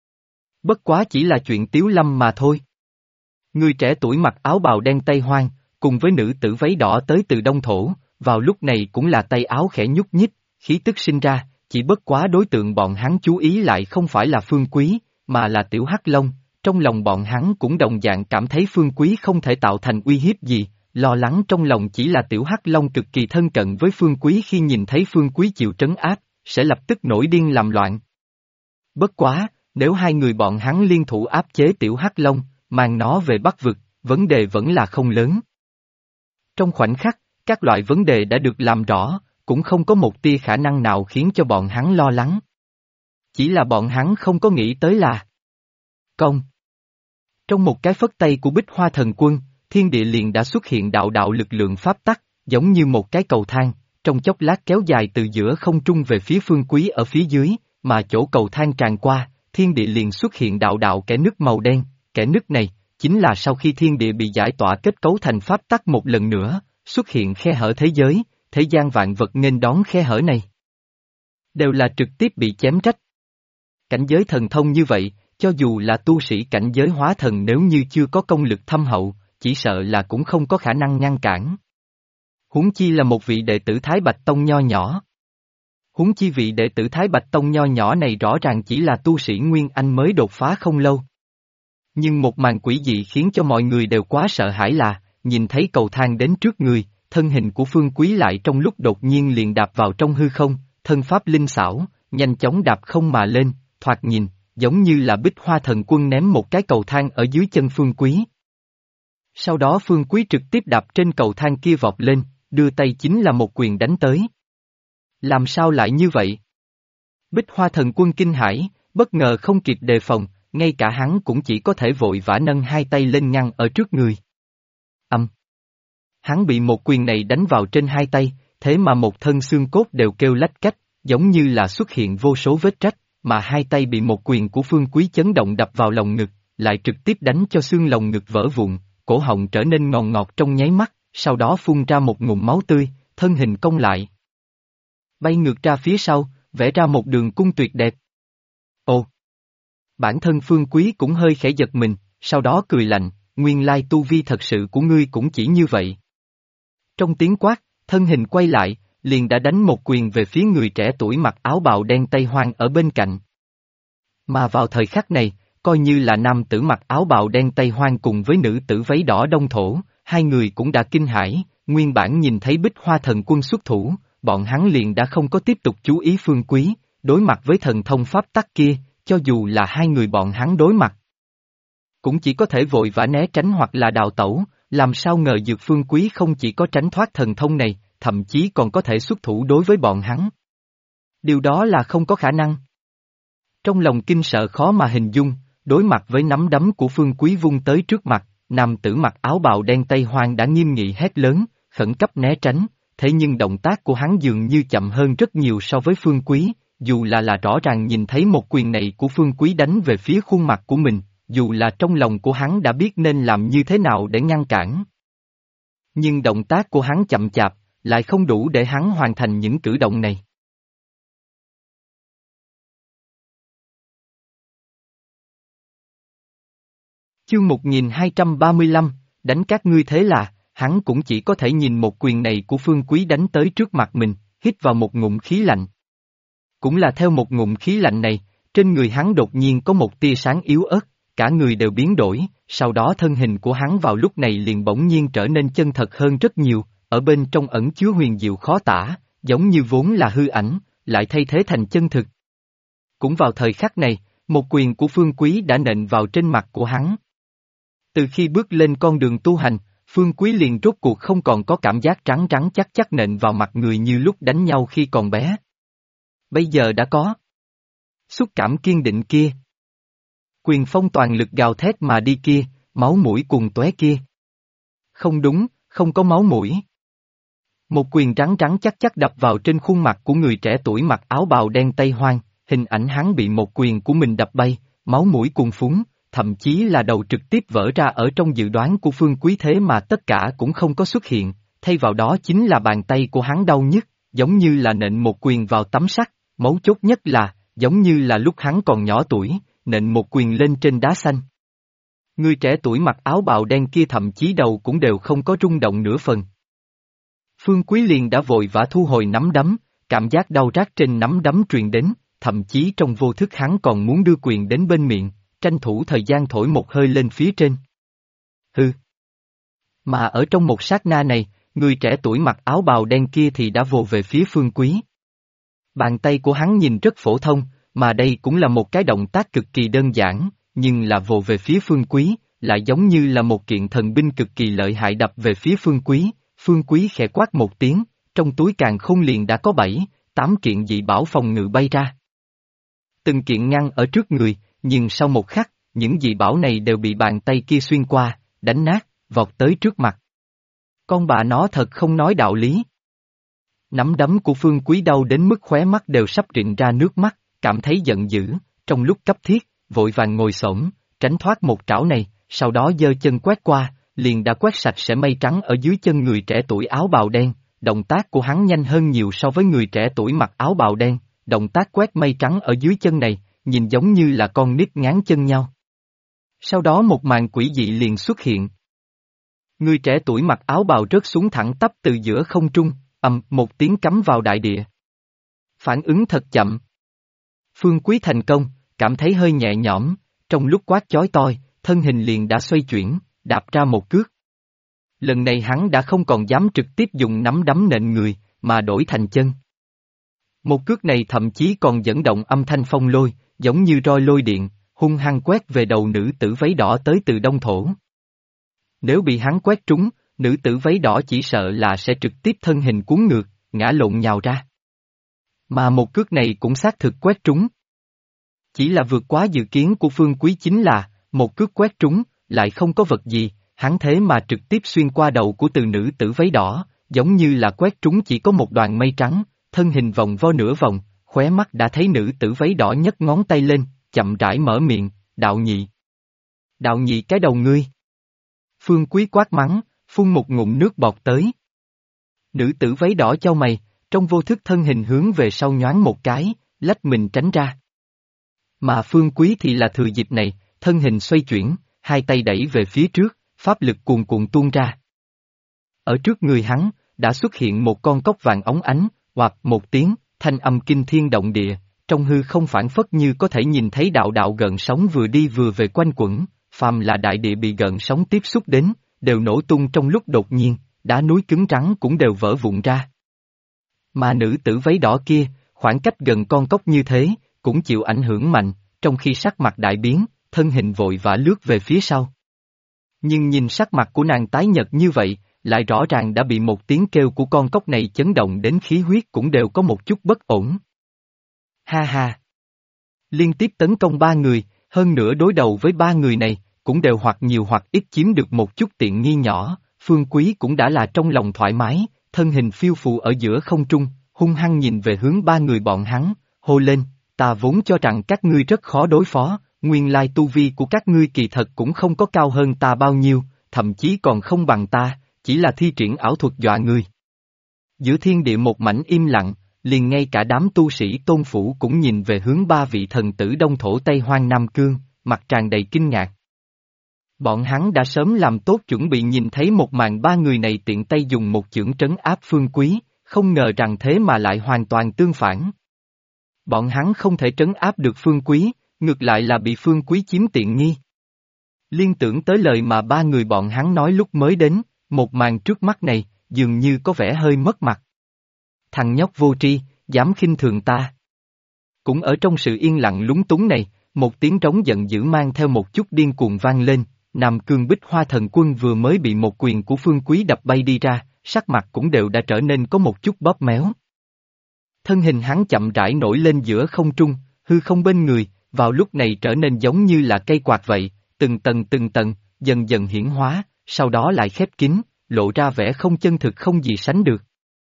Bất quá chỉ là chuyện tiếu lâm mà thôi. Người trẻ tuổi mặc áo bào đen Tây Hoang, cùng với nữ tử váy đỏ tới từ Đông Thổ, vào lúc này cũng là tay áo khẽ nhúc nhích, khí tức sinh ra, chỉ bất quá đối tượng bọn hắn chú ý lại không phải là Phương Quý, mà là Tiểu Hắc Long, trong lòng bọn hắn cũng đồng dạng cảm thấy Phương Quý không thể tạo thành uy hiếp gì, lo lắng trong lòng chỉ là Tiểu Hắc Long cực kỳ thân cận với Phương Quý khi nhìn thấy Phương Quý chịu trấn áp, sẽ lập tức nổi điên làm loạn. Bất quá, nếu hai người bọn hắn liên thủ áp chế Tiểu Hắc Long, mang nó về Bắc vực, vấn đề vẫn là không lớn. Trong khoảnh khắc, các loại vấn đề đã được làm rõ, cũng không có một tia khả năng nào khiến cho bọn hắn lo lắng. Chỉ là bọn hắn không có nghĩ tới là công. Trong một cái phất tay của Bích Hoa Thần Quân, thiên địa liền đã xuất hiện đạo đạo lực lượng pháp tắc, giống như một cái cầu thang, trong chốc lát kéo dài từ giữa không trung về phía Phương Quý ở phía dưới, mà chỗ cầu thang tràn qua, thiên địa liền xuất hiện đạo đạo kẽ nứt màu đen, kẽ nứt này, chính là sau khi thiên địa bị giải tỏa kết cấu thành pháp tắc một lần nữa, xuất hiện khe hở thế giới, thế gian vạn vật nghênh đón khe hở này. Đều là trực tiếp bị chém rách. Cảnh giới thần thông như vậy, cho dù là tu sĩ cảnh giới hóa thần nếu như chưa có công lực thâm hậu, chỉ sợ là cũng không có khả năng ngăn cản. Huống chi là một vị đệ tử Thái Bạch Tông nho nhỏ. Huống chi vị đệ tử Thái Bạch Tông nho nhỏ này rõ ràng chỉ là tu sĩ Nguyên Anh mới đột phá không lâu. Nhưng một màn quỷ dị khiến cho mọi người đều quá sợ hãi là, nhìn thấy cầu thang đến trước người, thân hình của Phương Quý lại trong lúc đột nhiên liền đạp vào trong hư không, thân pháp linh xảo, nhanh chóng đạp không mà lên, thoạt nhìn, giống như là Bích Hoa Thần Quân ném một cái cầu thang ở dưới chân Phương Quý. Sau đó Phương Quý trực tiếp đạp trên cầu thang kia vọt lên, đưa tay chính là một quyền đánh tới. Làm sao lại như vậy? Bích Hoa Thần Quân kinh hãi, bất ngờ không kịp đề phòng, ngay cả hắn cũng chỉ có thể vội vã nâng hai tay lên ngăn ở trước người. Hắn bị một quyền này đánh vào trên hai tay, thế mà một thân xương cốt đều kêu lách cách, giống như là xuất hiện vô số vết rách, mà hai tay bị một quyền của Phương Quý chấn động đập vào lồng ngực, lại trực tiếp đánh cho xương lồng ngực vỡ vụn, cổ họng trở nên ngòn ngọt trong nháy mắt, sau đó phun ra một ngụm máu tươi, thân hình cong lại. Bay ngược ra phía sau, vẽ ra một đường cung tuyệt đẹp. Ồ! Bản thân Phương Quý cũng hơi khẽ giật mình, sau đó cười lạnh, nguyên lai tu vi thật sự của ngươi cũng chỉ như vậy. Trong tiếng quát, thân hình quay lại, liền đã đánh một quyền về phía người trẻ tuổi mặc áo bào đen Tây Hoang ở bên cạnh. Mà vào thời khắc này, coi như là nam tử mặc áo bào đen Tây Hoang cùng với nữ tử váy đỏ Đông Thổ, hai người cũng đã kinh hãi, nguyên bản nhìn thấy Bích Hoa Thần Quân xuất thủ, bọn hắn liền đã không có tiếp tục chú ý Phương Quý, đối mặt với thần thông pháp tắc kia, cho dù là hai người bọn hắn đối mặt. Cũng chỉ có thể vội vã né tránh hoặc là đào tẩu, làm sao ngờ Dược Phương Quý không chỉ có tránh thoát thần thông này, thậm chí còn có thể xuất thủ đối với bọn hắn. Điều đó là không có khả năng. Trong lòng kinh sợ khó mà hình dung, đối mặt với nắm đấm của Phương Quý vung tới trước mặt, nam tử mặc áo bào đen Tây Hoang đã nghiêm nghị hét lớn, khẩn cấp né tránh, thế nhưng động tác của hắn dường như chậm hơn rất nhiều so với Phương Quý, dù là rõ ràng nhìn thấy một quyền này của Phương Quý đánh về phía khuôn mặt của mình, dù là trong lòng của hắn đã biết nên làm như thế nào để ngăn cản. Nhưng động tác của hắn chậm chạp, lại không đủ để hắn hoàn thành những cử động này. Chương 1235, đánh các ngươi thế là, hắn cũng chỉ có thể nhìn một quyền này của Phương Quý đánh tới trước mặt mình, hít vào một ngụm khí lạnh. Cũng là theo một ngụm khí lạnh này, trên người hắn đột nhiên có một tia sáng yếu ớt, cả người đều biến đổi, sau đó thân hình của hắn vào lúc này liền bỗng nhiên trở nên chân thật hơn rất nhiều, ở bên trong ẩn chứa huyền diệu khó tả, giống như vốn là hư ảnh, lại thay thế thành chân thực. Cũng vào thời khắc này, một quyền của Phương Quý đã nện vào trên mặt của hắn. Từ khi bước lên con đường tu hành, Phương Quý liền rốt cuộc không còn có cảm giác trắng trắng chắc chắc nện vào mặt người như lúc đánh nhau khi còn bé. Bây giờ đã có xúc cảm kiên định kia. Quyền phong toàn lực gào thét mà đi kia, máu mũi cuồn tóe kia. Không đúng, không có máu mũi. Một quyền rắn rắn chắc chắc đập vào trên khuôn mặt của người trẻ tuổi mặc áo bào đen Tây Hoang, hình ảnh hắn bị một quyền của mình đập bay, máu mũi cuồn phúng, thậm chí là đầu trực tiếp vỡ ra ở trong dự đoán của Phương Quý thế mà tất cả cũng không có xuất hiện, thay vào đó chính là bàn tay của hắn đau nhức, giống như là nện một quyền vào tấm sắt, mấu chốt nhất là, giống như là lúc hắn còn nhỏ tuổi, nện một quyền lên trên đá xanh. Người trẻ tuổi mặc áo bào đen kia thậm chí đầu cũng đều không có rung động nửa phần. Phương Quý liền đã vội vã thu hồi nắm đấm, cảm giác đau rát trên nắm đấm truyền đến, thậm chí trong vô thức hắn còn muốn đưa quyền đến bên miệng, tranh thủ thời gian thổi một hơi lên phía trên. Hừ. Mà ở trong một sát na này, người trẻ tuổi mặc áo bào đen kia thì đã vồ về phía Phương Quý. Bàn tay của hắn nhìn rất phổ thông, mà đây cũng là một cái động tác cực kỳ đơn giản, nhưng là vồ về phía Phương Quý, lại giống như là một kiện thần binh cực kỳ lợi hại đập về phía Phương Quý. Phương Quý khẽ quát một tiếng, trong túi càn khôn liền đã có 7, 8 kiện dị bảo phòng ngự bay ra. Từng kiện ngăn ở trước người, nhưng sau một khắc, những dị bảo này đều bị bàn tay kia xuyên qua, đánh nát, vọt tới trước mặt. Con bà nó thật không nói đạo lý. Nắm đấm của Phương Quý đau đến mức khóe mắt đều sắp rịn ra nước mắt, cảm thấy giận dữ, trong lúc cấp thiết, vội vàng ngồi xổm, tránh thoát một trảo này, sau đó giơ chân quét qua, liền đã quét sạch sẽ mây trắng ở dưới chân người trẻ tuổi áo bào đen. Động tác của hắn nhanh hơn nhiều so với người trẻ tuổi mặc áo bào đen, động tác quét mây trắng ở dưới chân này, nhìn giống như là con nít ngáng chân nhau. Sau đó một màn quỷ dị liền xuất hiện. Người trẻ tuổi mặc áo bào rớt xuống thẳng tắp từ giữa không trung, một tiếng cắm vào đại địa. Phản ứng thật chậm. Phương Quý thành công, cảm thấy hơi nhẹ nhõm, trong lúc quát chói tai, thân hình liền đã xoay chuyển, đạp ra một cước. Lần này hắn đã không còn dám trực tiếp dùng nắm đấm nện người, mà đổi thành chân. Một cước này thậm chí còn dẫn động âm thanh phong lôi, giống như roi lôi điện, hung hăng quét về đầu nữ tử váy đỏ tới từ đông thổ. Nếu bị hắn quét trúng, nữ tử váy đỏ chỉ sợ là sẽ trực tiếp thân hình cuốn ngược, ngã lộn nhào ra. Mà một cước này cũng xác thực quét trúng. Chỉ là vượt quá dự kiến của Phương Quý chính là, một cước quét trúng, lại không có vật gì, hắn thế mà trực tiếp xuyên qua đầu của từ nữ tử váy đỏ, giống như là quét trúng chỉ có một đoàn mây trắng, thân hình vòng vo nửa vòng, khóe mắt đã thấy nữ tử váy đỏ nhấc ngón tay lên, chậm rãi mở miệng, đạo nhị. Đạo nhị cái đầu ngươi. Phương Quý quát mắng, phun một ngụm nước bọt tới. Nữ tử váy đỏ chau mày, trong vô thức thân hình hướng về sau nhoáng một cái, lách mình tránh ra. Mà Phương Quý thì là thừa dịp này, thân hình xoay chuyển, hai tay đẩy về phía trước, pháp lực cuồn cuộn tuôn ra. Ở trước người hắn, đã xuất hiện một con cốc vàng óng ánh, hoặc một tiếng, thanh âm kinh thiên động địa, trong hư không phảng phất như có thể nhìn thấy đạo đạo gợn sóng vừa đi vừa về quanh quẩn, phàm là đại địa bị gợn sóng tiếp xúc đến, đều nổ tung trong lúc đột nhiên, đá núi cứng rắn cũng đều vỡ vụn ra. Mà nữ tử váy đỏ kia, khoảng cách gần con cốc như thế, cũng chịu ảnh hưởng mạnh, trong khi sắc mặt đại biến, thân hình vội vã lướt về phía sau. Nhưng nhìn sắc mặt của nàng tái nhợt như vậy, lại rõ ràng đã bị một tiếng kêu của con cốc này chấn động đến khí huyết cũng đều có một chút bất ổn. Ha ha! Liên tiếp tấn công 3 người, hơn nữa đối đầu với 3 người này, cũng đều hoặc nhiều hoặc ít chiếm được một chút tiện nghi nhỏ, Phương Quý cũng đã là trong lòng thoải mái, thân hình phiêu phù ở giữa không trung, hung hăng nhìn về hướng 3 người bọn hắn, hô lên, ta vốn cho rằng các ngươi rất khó đối phó, nguyên lai tu vi của các ngươi kỳ thật cũng không có cao hơn ta bao nhiêu, thậm chí còn không bằng ta, chỉ là thi triển ảo thuật dọa người. Giữa thiên địa một mảnh im lặng, liền ngay cả đám tu sĩ tôn phủ cũng nhìn về hướng 3 vị thần tử đông thổ Tây Hoang Nam Cương, mặt tràn đầy kinh ngạc. Bọn hắn đã sớm làm tốt chuẩn bị nhìn thấy một màn 3 người này tiện tay dùng một chưởng trấn áp Phương Quý, không ngờ rằng thế mà lại hoàn toàn tương phản. Bọn hắn không thể trấn áp được Phương Quý, ngược lại là bị Phương Quý chiếm tiện nghi. Liên tưởng tới lời mà 3 người bọn hắn nói lúc mới đến, một màn trước mắt này, dường như có vẻ hơi mất mặt. Thằng nhóc vô tri, dám khinh thường ta. Cũng ở trong sự yên lặng lúng túng này, một tiếng trống giận dữ mang theo một chút điên cuồng vang lên, Nam Cương Bích Hoa Thần Quân vừa mới bị một quyền của Phương Quý đập bay đi ra, sắc mặt cũng đều đã trở nên có một chút bóp méo. Thân hình hắn chậm rãi nổi lên giữa không trung, hư không bên người, vào lúc này trở nên giống như là cây quạt vậy, từng tầng, dần dần hiển hóa, sau đó lại khép kín, lộ ra vẻ không chân thực không gì sánh được.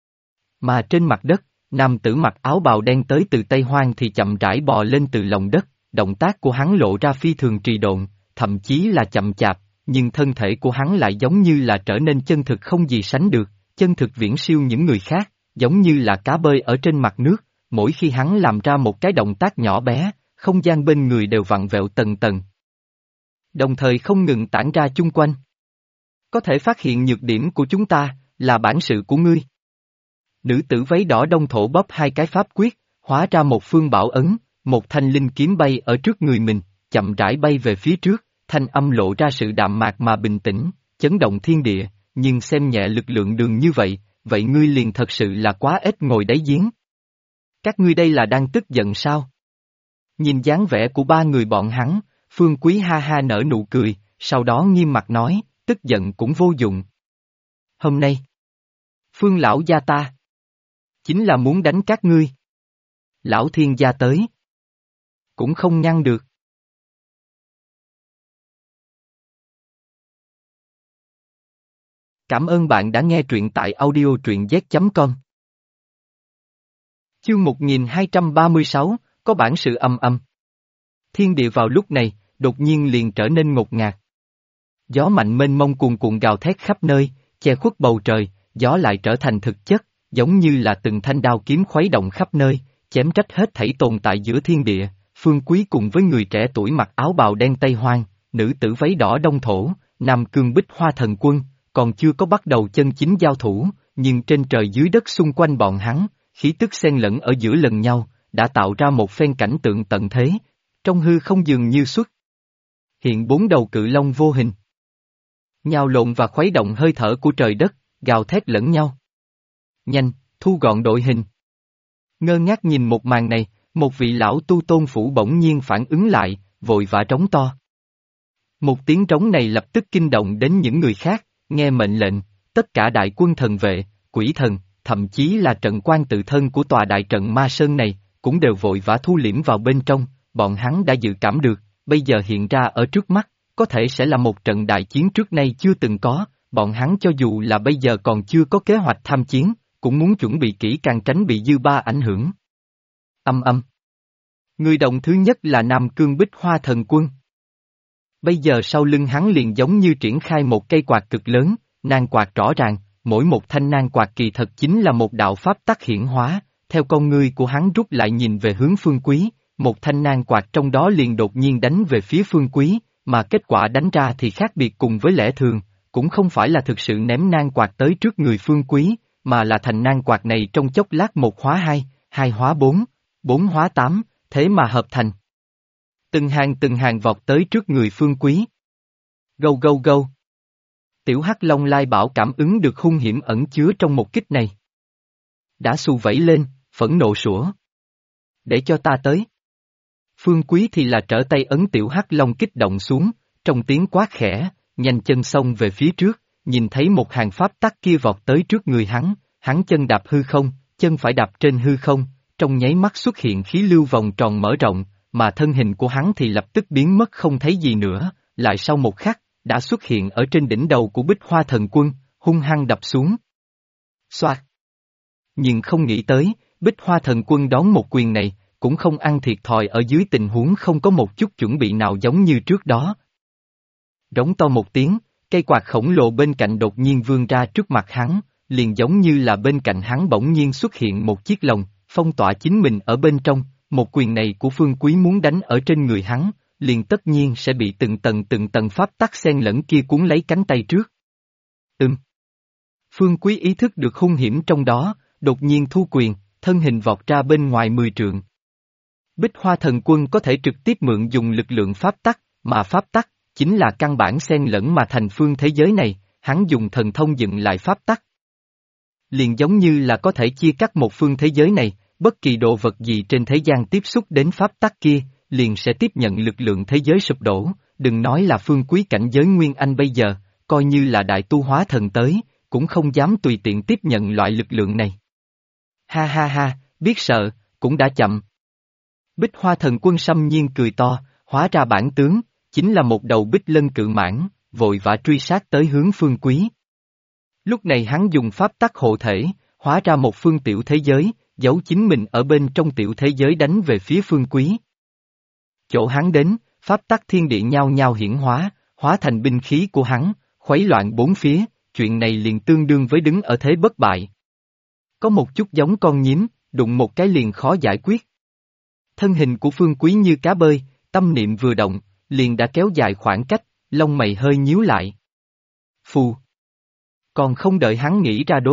Mà trên mặt đất, nam tử mặc áo bào đen tới từ Tây Hoang thì chậm rãi bò lên từ lòng đất, động tác của hắn lộ ra phi thường trì độn, thậm chí là chậm chạp, nhưng thân thể của hắn lại giống như là trở nên chân thực không gì sánh được, chân thực viễn siêu những người khác, giống như là cá bơi ở trên mặt nước, mỗi khi hắn làm ra một cái động tác nhỏ bé, không gian bên người đều vặn vẹo tầng tầng. Đồng thời không ngừng tản ra chung quanh. Có thể phát hiện nhược điểm của chúng ta, là bản sự của ngươi. Nữ tử váy đỏ đông thổ bóp hai cái pháp quyết, hóa ra một phương bảo ấn, một thanh linh kiếm bay ở trước người mình, chậm rãi bay về phía trước, thanh âm lộ ra sự đạm mạc mà bình tĩnh, chấn động thiên địa, nhưng xem nhẹ lực lượng đường như vậy, vậy ngươi liền thật sự là quá ít ngồi đáy giếng. Các ngươi đây là đang tức giận sao? Nhìn dáng vẻ của ba người bọn hắn, Phương Quý ha ha nở nụ cười, sau đó nghiêm mặt nói, tức giận cũng vô dụng. Hôm nay, Phương lão gia ta, chính là muốn đánh các ngươi. Lão thiên gia tới, cũng không ngăn được. Cảm ơn bạn đã nghe truyện tại audio truyện z.com. Chương 1236, có bản sự âm âm. Thiên địa vào lúc này, đột nhiên liền trở nên ngột ngạt. Gió mạnh mênh mông cuồn cuộn gào thét khắp nơi, che khuất bầu trời, gió lại trở thành thực chất, giống như là từng thanh đao kiếm khuấy động khắp nơi, chém rách hết thảy tồn tại giữa thiên địa. Phương Quý cùng với người trẻ tuổi mặc áo bào đen Tây Hoang, nữ tử váy đỏ Đông Thổ, Nam Cương Bích Hoa Thần Quân, còn chưa có bắt đầu chân chính giao thủ, nhưng trên trời dưới đất xung quanh bọn hắn, khí tức xen lẫn ở giữa lần nhau, đã tạo ra một phen cảnh tượng tận thế, trong hư không dường như xuất hiện bốn đầu cự long vô hình. Nhào lộn và khuấy động hơi thở của trời đất, gào thét lẫn nhau. Nhanh, thu gọn đội hình. Ngơ ngác nhìn một màn này, một vị lão tu tôn phủ bỗng nhiên phản ứng lại, vội vã trống to. Một tiếng trống này lập tức kinh động đến những người khác, nghe mệnh lệnh, tất cả đại quân thần vệ, quỷ thần, thậm chí là trận quan tự thân của tòa đại trận Ma Sơn này, cũng đều vội vã thu liễm vào bên trong, bọn hắn đã dự cảm được, bây giờ hiện ra ở trước mắt, có thể sẽ là một trận đại chiến trước nay chưa từng có, bọn hắn cho dù là bây giờ còn chưa có kế hoạch tham chiến, cũng muốn chuẩn bị kỹ càng tránh bị dư ba ảnh hưởng. Âm âm. Người đồng thứ nhất là Nam Cương Bích Hoa Thần Quân. Bây giờ sau lưng hắn liền giống như triển khai một cây quạt cực lớn, nan quạt rõ ràng, mỗi một thanh nan quạt kỳ thật chính là một đạo pháp tắc hiển hóa, theo con ngươi của hắn rút lại nhìn về hướng Phương Quý, một thanh nan quạt trong đó liền đột nhiên đánh về phía Phương Quý, mà kết quả đánh ra thì khác biệt cùng với lẽ thường, cũng không phải là thực sự ném nan quạt tới trước người Phương Quý, mà là thành nan quạt này trong chốc lát một hóa hai, hai hóa bốn, bốn hóa tám, thế mà hợp thành. Từng hàng vọt tới trước người Phương Quý. Gâu gâu gâu. Tiểu Hắc Long Lai Bảo cảm ứng được hung hiểm ẩn chứa trong một kích này. Đã xù vẫy lên, phẫn nộ sủa. Để cho ta tới. Phương Quý thì là trở tay ấn Tiểu Hắc Long kích động xuống, trong tiếng quát khẽ, nhanh chân xông về phía trước, nhìn thấy một hàng pháp tắc kia vọt tới trước người hắn chân đạp hư không, chân phải đạp trên hư không, trong nháy mắt xuất hiện khí lưu vòng tròn mở rộng, mà thân hình của hắn thì lập tức biến mất không thấy gì nữa, lại sau một khắc, đã xuất hiện ở trên đỉnh đầu của Bích Hoa Thần Quân, hung hăng đập xuống. Xoạt! Nhưng không nghĩ tới, Bích Hoa Thần Quân đón một quyền này, cũng không ăn thiệt thòi ở dưới tình huống không có một chút chuẩn bị nào giống như trước đó. Rống to một tiếng, cây quạt khổng lồ bên cạnh đột nhiên vươn ra trước mặt hắn, liền giống như là bên cạnh hắn bỗng nhiên xuất hiện một chiếc lồng, phong tỏa chính mình ở bên trong, một quyền này của Phương Quý muốn đánh ở trên người hắn, liền tất nhiên sẽ bị từng tầng pháp tắc xen lẫn kia cuốn lấy cánh tay trước. Phương Quý ý thức được hung hiểm trong đó, đột nhiên thu quyền, thân hình vọt ra bên ngoài 10 trượng. Bích Hoa Thần Quân có thể trực tiếp mượn dùng lực lượng pháp tắc, mà pháp tắc chính là căn bản xen lẫn mà thành phương thế giới này, hắn dùng thần thông dựng lại pháp tắc. Liền giống như là có thể chia cắt một phương thế giới này, bất kỳ đồ vật gì trên thế gian tiếp xúc đến pháp tắc kia, liền sẽ tiếp nhận lực lượng thế giới sụp đổ, đừng nói là Phương Quý cảnh giới Nguyên Anh bây giờ, coi như là đại tu hóa thần tới, cũng không dám tùy tiện tiếp nhận loại lực lượng này. Ha ha ha, biết sợ, cũng đã chậm. Bích Hoa Thần Quân xâm nhiên cười to, hóa ra bản tướng, chính là một đầu bích lân cự mãng, vội vã truy sát tới hướng Phương Quý. Lúc này hắn dùng pháp tắc hộ thể, hóa ra một phương tiểu thế giới, giấu chính mình ở bên trong tiểu thế giới đánh về phía Phương Quý. Chỗ hắn đến, pháp tắc thiên địa nhao nhao hiển hóa, hóa thành binh khí của hắn, khuấy loạn bốn phía, chuyện này liền tương đương với đứng ở thế bất bại. Có một chút giống con nhím, đụng một cái liền khó giải quyết. Thân hình của Phương Quý như cá bơi, tâm niệm vừa động, liền đã kéo dài khoảng cách, lông mày hơi nhíu lại. Phù! Còn không đợi hắn nghĩ ra đối sách,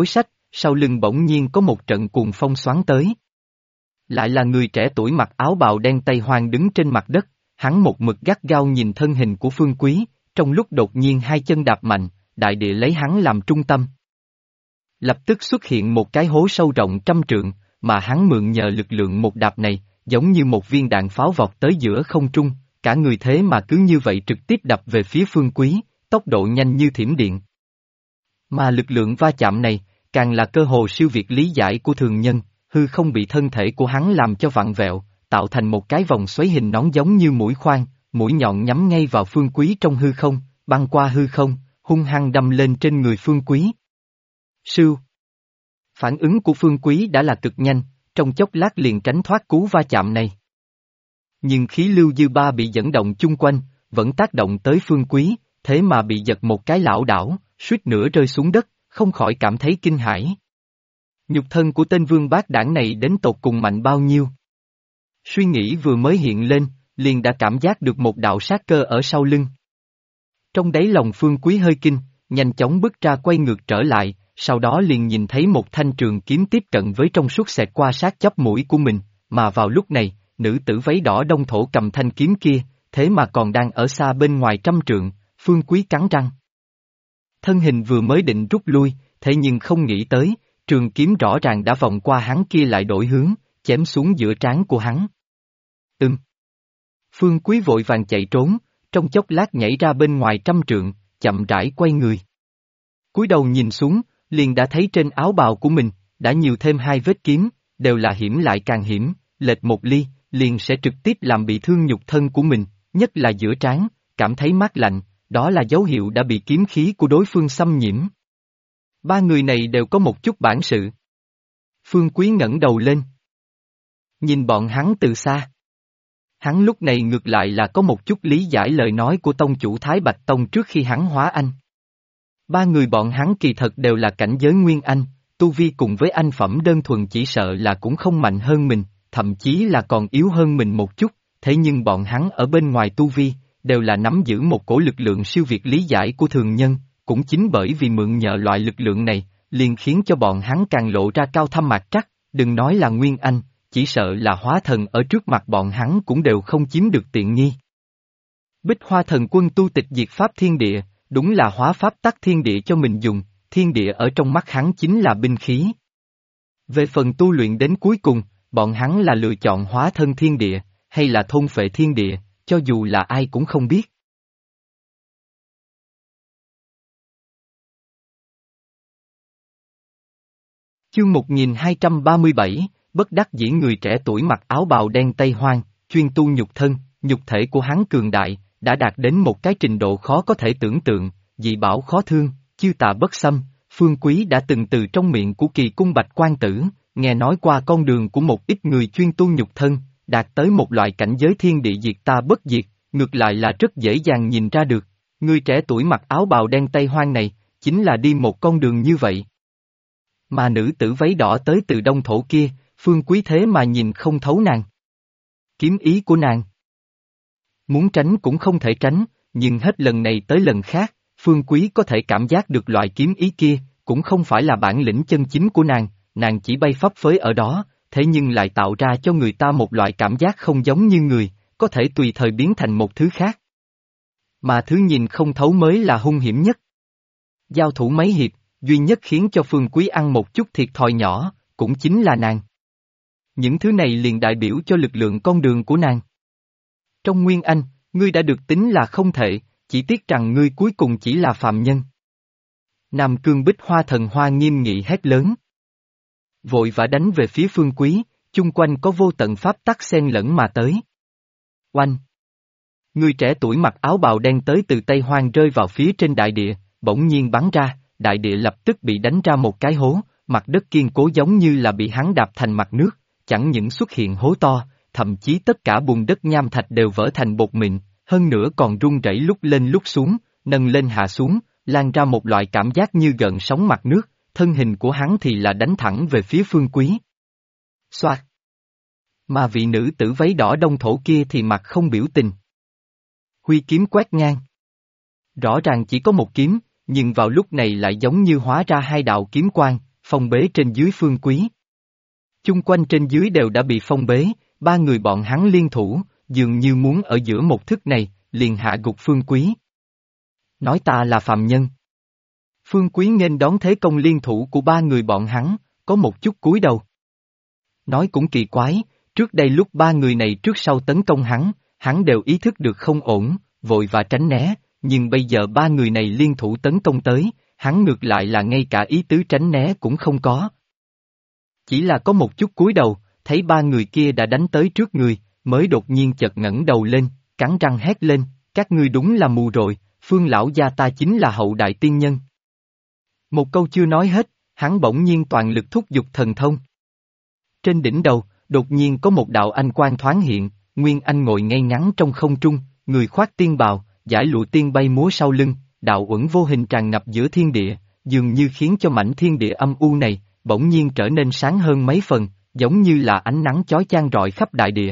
sau lưng bỗng nhiên có một trận cuồng phong xoắn tới. Lại là người trẻ tuổi mặc áo bào đen Tây Hoang đứng trên mặt đất, hắn một mực gắt gao nhìn thân hình của Phương Quý, trong lúc đột nhiên hai chân đạp mạnh, đại địa lấy hắn làm trung tâm. Lập tức xuất hiện một cái hố sâu rộng 100 trượng, mà hắn mượn nhờ lực lượng một đạp này, giống như một viên đạn pháo vọt tới giữa không trung, cả người thế mà cứ như vậy trực tiếp đập về phía Phương Quý, tốc độ nhanh như thiểm điện. Mà lực lượng va chạm này, càng là cơ hồ siêu việt lý giải của thường nhân, hư không bị thân thể của hắn làm cho vặn vẹo, tạo thành một cái vòng xoáy hình nón giống như mũi khoan, mũi nhọn nhắm ngay vào Phương Quý trong hư không, băng qua hư không, hung hăng đâm lên trên người Phương Quý. Sưu. Phản ứng của Phương Quý đã là cực nhanh, trong chốc lát liền tránh thoát cú va chạm này. Nhưng khí lưu dư ba bị dẫn động chung quanh, vẫn tác động tới Phương Quý, thế mà bị giật một cái lảo đảo, suýt nữa rơi xuống đất, không khỏi cảm thấy kinh hãi. Nhục thân của tên vương bát đảng này đến tột cùng mạnh bao nhiêu? Suy nghĩ vừa mới hiện lên, liền đã cảm giác được một đạo sát cơ ở sau lưng. Trong đáy lòng Phương Quý hơi kinh, nhanh chóng bước ra quay ngược trở lại, sau đó liền nhìn thấy một thanh trường kiếm tiếp cận với trong suốt xẹt qua sát chóp mũi của mình, mà vào lúc này, nữ tử váy đỏ đông thổ cầm thanh kiếm kia, thế mà còn đang ở xa bên ngoài 100 trượng, Phương Quý cắn răng. Thân hình vừa mới định rút lui, thế nhưng không nghĩ tới, trường kiếm rõ ràng đã vòng qua hắn kia lại đổi hướng, chém xuống giữa trán của hắn. Phương Quý vội vàng chạy trốn, trong chốc lát nhảy ra bên ngoài 100 trượng, chậm rãi quay người. Cúi đầu nhìn xuống, liền đã thấy trên áo bào của mình, đã nhiều thêm 2 vết kiếm, đều là hiểm lại càng hiểm, lệch một ly, liền sẽ trực tiếp làm bị thương nhục thân của mình, nhất là giữa trán, cảm thấy mát lạnh, đó là dấu hiệu đã bị kiếm khí của đối phương xâm nhiễm. Ba người này đều có một chút bản sự. Phương Quý ngẩng đầu lên. Nhìn bọn hắn từ xa. Hắn lúc này ngược lại là có một chút lý giải lời nói của tông chủ Thái Bạch Tông trước khi hắn hóa anh. Ba người bọn hắn kỳ thật đều là cảnh giới Nguyên Anh, tu vi cùng với anh phẩm đơn thuần chỉ sợ là cũng không mạnh hơn mình, thậm chí là còn yếu hơn mình một chút, thế nhưng bọn hắn ở bên ngoài tu vi, đều là nắm giữ một cổ lực lượng siêu việt lý giải của thường nhân, cũng chính bởi vì mượn nhờ loại lực lượng này, liền khiến cho bọn hắn càng lộ ra cao thâm mạc trắc, đừng nói là Nguyên Anh, chỉ sợ là hóa thần ở trước mặt bọn hắn cũng đều không chiếm được tiện nghi. Bích Hoa Thần Quân tu tịch diệt pháp thiên địa, đúng là hóa pháp tắc thiên địa cho mình dùng, thiên địa ở trong mắt hắn chính là binh khí. Về phần tu luyện đến cuối cùng, bọn hắn là lựa chọn hóa thân thiên địa, hay là thôn phệ thiên địa, cho dù là ai cũng không biết. Chương 1237, bất đắc dĩ người trẻ tuổi mặc áo bào đen Tây Hoang, chuyên tu nhục thân, nhục thể của hắn cường đại, đã đạt đến một cái trình độ khó có thể tưởng tượng, dị bảo khó thương, chiêu tà bất xâm. Phương Quý đã từng từ trong miệng của Kỳ Cung Bạch Quan Tử, nghe nói qua con đường của một ít người chuyên tu nhục thân, đạt tới một loại cảnh giới thiên địa diệt ta bất diệt, ngược lại là rất dễ dàng nhìn ra được, người trẻ tuổi mặc áo bào đen Tây Hoang này, chính là đi một con đường như vậy. Mà nữ tử váy đỏ tới từ đông thổ kia, Phương Quý thế mà nhìn không thấu nàng. Kiếm ý của nàng. Muốn tránh cũng không thể tránh, nhưng hết lần này tới lần khác, Phương Quý có thể cảm giác được loại kiếm ý kia, cũng không phải là bản lĩnh chân chính của nàng chỉ bay phấp phới ở đó, thế nhưng lại tạo ra cho người ta một loại cảm giác không giống như người, có thể tùy thời biến thành một thứ khác. Mà thứ nhìn không thấu mới là hung hiểm nhất. Giao thủ mấy hiệp, duy nhất khiến cho Phương Quý ăn một chút thiệt thòi nhỏ, cũng chính là nàng. Những thứ này liền đại biểu cho lực lượng con đường của nàng. Trong Nguyên Anh, ngươi đã được tính là không thể, chỉ tiếc rằng ngươi cuối cùng chỉ là phàm nhân. Nam Cương Bích Hoa Thần Hoa nghiêm nghị hét lớn. Vội vã đánh về phía Phương Quý, chung quanh có vô tận pháp tắc xen lẫn mà tới. Oanh! Người trẻ tuổi mặc áo bào đen tới từ Tây Hoang rơi vào phía trên đại địa, bỗng nhiên bắn ra, đại địa lập tức bị đánh ra một cái hố, mặt đất kiên cố giống như là bị hắn đạp thành mặt nước, chẳng những xuất hiện hố to, thậm chí tất cả bùn đất nham thạch đều vỡ thành bột mịn, hơn nữa còn rung rẩy lúc lên lúc xuống, nâng lên hạ xuống, lan ra một loại cảm giác như gợn sóng mặt nước, thân hình của hắn thì là đánh thẳng về phía Phương Quý. Xoạt! Mà vị nữ tử váy đỏ đông thổ kia thì mặt không biểu tình. Huy kiếm quét ngang. Rõ ràng chỉ có một kiếm, nhưng vào lúc này lại giống như hóa ra hai đạo kiếm quang, phong bế trên dưới Phương Quý. Chung quanh trên dưới đều đã bị phong bế, ba người bọn hắn liên thủ, dường như muốn ở giữa một thức này, liền hạ gục Phương Quý. Nói ta là phàm nhân. Phương Quý nghênh đón thế công liên thủ của ba người bọn hắn, có một chút cúi đầu. Nói cũng kỳ quái, trước đây lúc ba người này trước sau tấn công hắn đều ý thức được không ổn, vội và tránh né, nhưng bây giờ ba người này liên thủ tấn công tới, hắn ngược lại là ngay cả ý tứ tránh né cũng không có. Chỉ là có một chút cúi đầu, thấy ba người kia đã đánh tới trước người, mới đột nhiên chợt ngẩng đầu lên, cắn răng hét lên, các ngươi đúng là mù rồi, Phương lão gia ta chính là hậu đại tiên nhân. Một câu chưa nói hết, hắn bỗng nhiên toàn lực thúc giục thần thông. Trên đỉnh đầu, đột nhiên có một đạo anh quang thoáng hiện, Nguyên Anh ngồi ngay ngắn trong không trung, người khoác tiên bào, dải lụa tiên bay múa sau lưng, đạo uẩn vô hình tràn ngập giữa thiên địa, dường như khiến cho mảnh thiên địa âm u này, bỗng nhiên trở nên sáng hơn mấy phần, giống như là ánh nắng chói chang rọi khắp đại địa.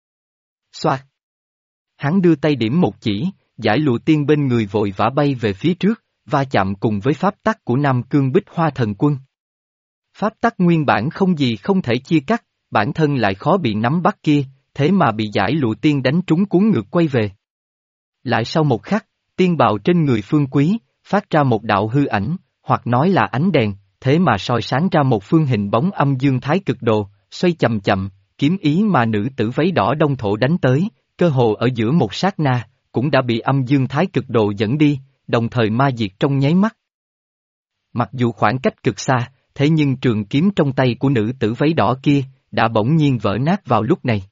Xoạt! Hắn đưa tay điểm một chỉ, dải lụa tiên bên người vội vã bay về phía trước, va chạm cùng với pháp tắc của Nam Cương Bích Hoa Thần Quân. Pháp tắc nguyên bản không gì không thể chia cắt, bản thân lại khó bị nắm bắt kia, thế mà bị dải lụa tiên đánh trúng cuốn ngược quay về. Lại sau một khắc, tiên bào trên người Phương Quý, phát ra một đạo hư ảnh, hoặc nói là ánh đèn, thế mà soi sáng ra một phương hình bóng âm dương thái cực đồ, xoay chậm chậm, kiếm ý mà nữ tử váy đỏ đông thổ đánh tới, cơ hồ ở giữa một sát na, cũng đã bị âm dương thái cực đồ dẫn đi, đồng thời ma diệt trong nháy mắt. Mặc dù khoảng cách cực xa, thế nhưng trường kiếm trong tay của nữ tử váy đỏ kia, đã bỗng nhiên vỡ nát vào lúc này.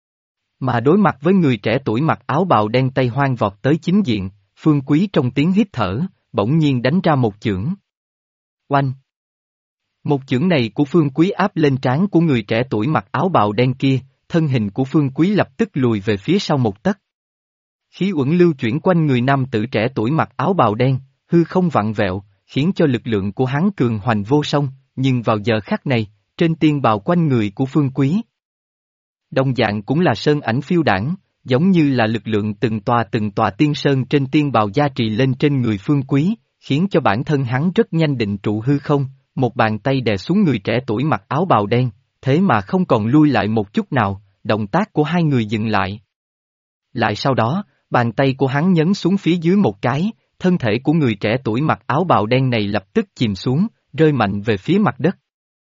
Mà đối mặt với người trẻ tuổi mặc áo bào đen Tây Hoang vọt tới chính diện, Phương Quý trong tiếng hít thở, bỗng nhiên đánh ra một chưởng. Oanh! Một chưởng này của Phương Quý áp lên trán của người trẻ tuổi mặc áo bào đen kia, thân hình của Phương Quý lập tức lùi về phía sau một tấc. Khí uẩn lưu chuyển quanh người nam tử trẻ tuổi mặc áo bào đen, hư không vặn vẹo, khiến cho lực lượng của hắn cường hoành vô song, nhưng vào giờ khắc này, trên tiên bào quanh người của Phương Quý. Đồng dạng cũng là sơn ảnh phiêu đảng, giống như là lực lượng từng tòa tiên sơn trên tiên bào gia trì lên trên người Phương Quý, khiến cho bản thân hắn rất nhanh định trụ hư không, một bàn tay đè xuống người trẻ tuổi mặc áo bào đen, thế mà không còn lui lại một chút nào, động tác của hai người dừng lại. Lại sau đó, bàn tay của hắn nhấn xuống phía dưới một cái, thân thể của người trẻ tuổi mặc áo bào đen này lập tức chìm xuống, rơi mạnh về phía mặt đất.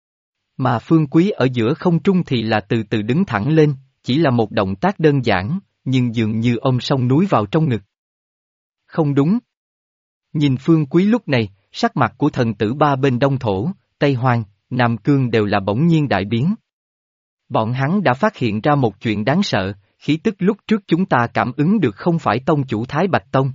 Mà Phương Quý ở giữa không trung thì là từ từ đứng thẳng lên, chỉ là một động tác đơn giản, nhưng dường như ôm sông núi vào trong ngực. Không đúng. Nhìn Phương Quý lúc này, sắc mặt của thần tử ba bên Đông Thổ, Tây Hoang, Nam Cương đều là bỗng nhiên đại biến. Bọn hắn đã phát hiện ra một chuyện đáng sợ, khí tức lúc trước chúng ta cảm ứng được không phải tông chủ Thái Bạch Tông,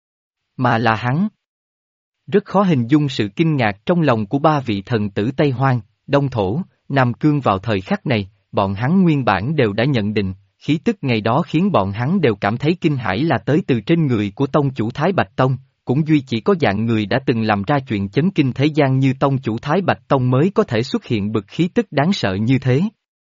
mà là hắn. Rất khó hình dung sự kinh ngạc trong lòng của ba vị thần tử Tây Hoang, Đông Thổ, Nam Cương vào thời khắc này, bọn hắn nguyên bản đều đã nhận định, khí tức ngày đó khiến bọn hắn đều cảm thấy kinh hãi là tới từ trên người của tông chủ Thái Bạch Tông, cũng duy chỉ có dạng người đã từng làm ra chuyện chấn kinh thế gian như tông chủ Thái Bạch Tông mới có thể xuất hiện bực khí tức đáng sợ như thế.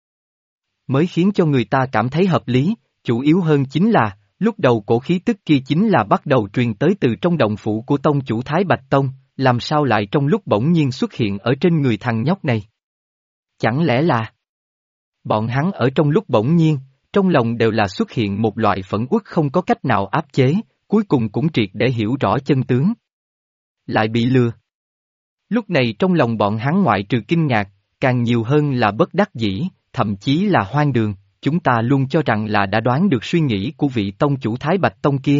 Mới khiến cho người ta cảm thấy hợp lý, chủ yếu hơn chính là, lúc đầu cổ khí tức kia chính là bắt đầu truyền tới từ trong động phủ của tông chủ Thái Bạch Tông, làm sao lại trong lúc bỗng nhiên xuất hiện ở trên người thằng nhóc này? Chẳng lẽ là... Bọn hắn ở trong lúc bỗng nhiên, trong lòng đều là xuất hiện một loại phẫn uất không có cách nào áp chế, cuối cùng cũng triệt để hiểu rõ chân tướng. Lại bị lừa. Lúc này trong lòng bọn hắn ngoại trừ kinh ngạc, càng nhiều hơn là bất đắc dĩ, thậm chí là hoang đường, chúng ta luôn cho rằng là đã đoán được suy nghĩ của vị tông chủ Thái Bạch Tông kia.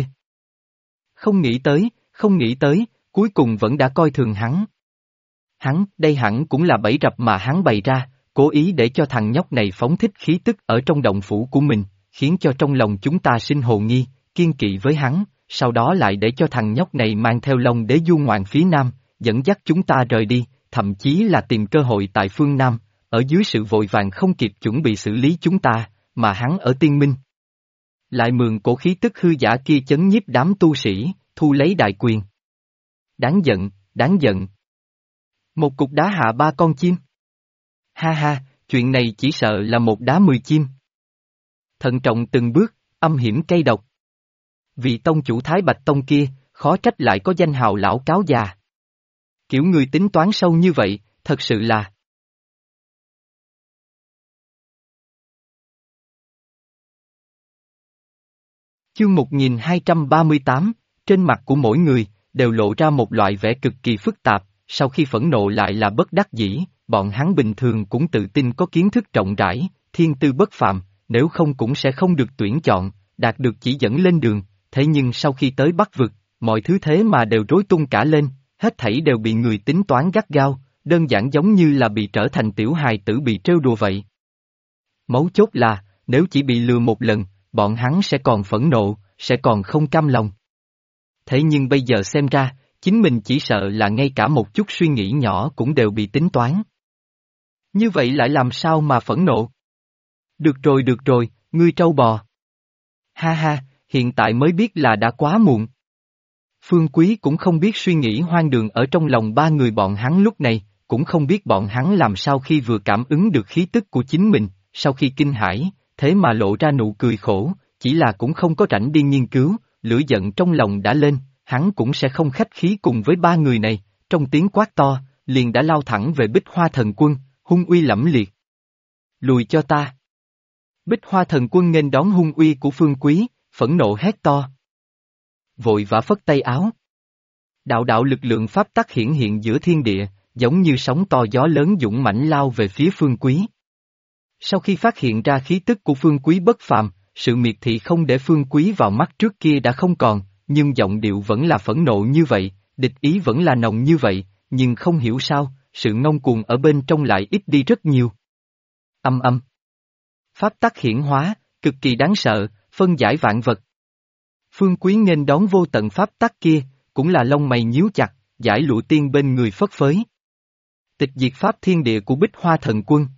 Không nghĩ tới, cuối cùng vẫn đã coi thường hắn. Đây hẳn cũng là bẫy rập mà hắn bày ra, cố ý để cho thằng nhóc này phóng thích khí tức ở trong động phủ của mình, khiến cho trong lòng chúng ta sinh hồ nghi, kiên kỵ với hắn, sau đó lại để cho thằng nhóc này mang theo Long Đế du ngoạn phía Nam, dẫn dắt chúng ta rời đi, thậm chí là tìm cơ hội tại phương Nam, ở dưới sự vội vàng không kịp chuẩn bị xử lý chúng ta, mà hắn ở Tiên Minh. Lại mượn cổ khí tức hư giả kia chấn nhiếp đám tu sĩ, thu lấy đại quyền. Đáng giận, đáng giận. Một cục đá hạ ba con chim. Ha ha, chuyện này chỉ sợ là một đá 10 chim. Thận trọng từng bước, âm hiểm cay độc. Vị tông chủ Thái Bạch Tông kia, khó trách lại có danh hào lão cáo già. Kiểu người tính toán sâu như vậy, thật sự là. Chương 1238, trên mặt của mỗi người, đều lộ ra một loại vẻ cực kỳ phức tạp, sau khi phẫn nộ lại là bất đắc dĩ, bọn hắn bình thường cũng tự tin có kiến thức rộng rãi, thiên tư bất phàm, nếu không cũng sẽ không được tuyển chọn, đạt được chỉ dẫn lên đường, thế nhưng sau khi tới Bắc Vực, mọi thứ thế mà đều rối tung cả lên, hết thảy đều bị người tính toán gắt gao, đơn giản giống như là bị trở thành tiểu hài tử bị trêu đùa vậy. Mấu chốt là, nếu chỉ bị lừa một lần, bọn hắn sẽ còn phẫn nộ, sẽ còn không cam lòng. Thế nhưng bây giờ xem ra, chính mình chỉ sợ là ngay cả một chút suy nghĩ nhỏ cũng đều bị tính toán. Như vậy lại làm sao mà phẫn nộ? Được rồi, ngươi trâu bò. Ha ha, hiện tại mới biết là đã quá muộn. Phương Quý cũng không biết suy nghĩ hoang đường ở trong lòng ba người bọn hắn lúc này, cũng không biết bọn hắn làm sao khi vừa cảm ứng được khí tức của chính mình, sau khi kinh hãi, thế mà lộ ra nụ cười khổ, chỉ là cũng không có rảnh đi nghiên cứu, lửa giận trong lòng đã lên, hắn cũng sẽ không khách khí cùng với ba người này, trong tiếng quát to, liền đã lao thẳng về Bích Hoa Thần Quân, hung uy lẫm liệt. Lùi cho ta. Bích Hoa Thần Quân nghênh đón hung uy của Phương Quý, phẫn nộ hét to. Vội vã phất tay áo. Đạo đạo lực lượng pháp tắc hiển hiện giữa thiên địa, giống như sóng to gió lớn dũng mãnh lao về phía Phương Quý. Sau khi phát hiện ra khí tức của Phương Quý bất phàm, sự miệt thị không để Phương Quý vào mắt trước kia đã không còn, nhưng giọng điệu vẫn là phẫn nộ như vậy, địch ý vẫn là nồng như vậy, nhưng không hiểu sao, sự ngông cuồng ở bên trong lại ít đi rất nhiều. Âm âm. Pháp tắc hiển hóa, cực kỳ đáng sợ, phân giải vạn vật. Phương Quý nghênh đón vô tận pháp tắc kia, cũng là lông mày nhíu chặt, giải lụa tiên bên người phất phới. Tịch diệt pháp thiên địa của Bích Hoa Thần Quân.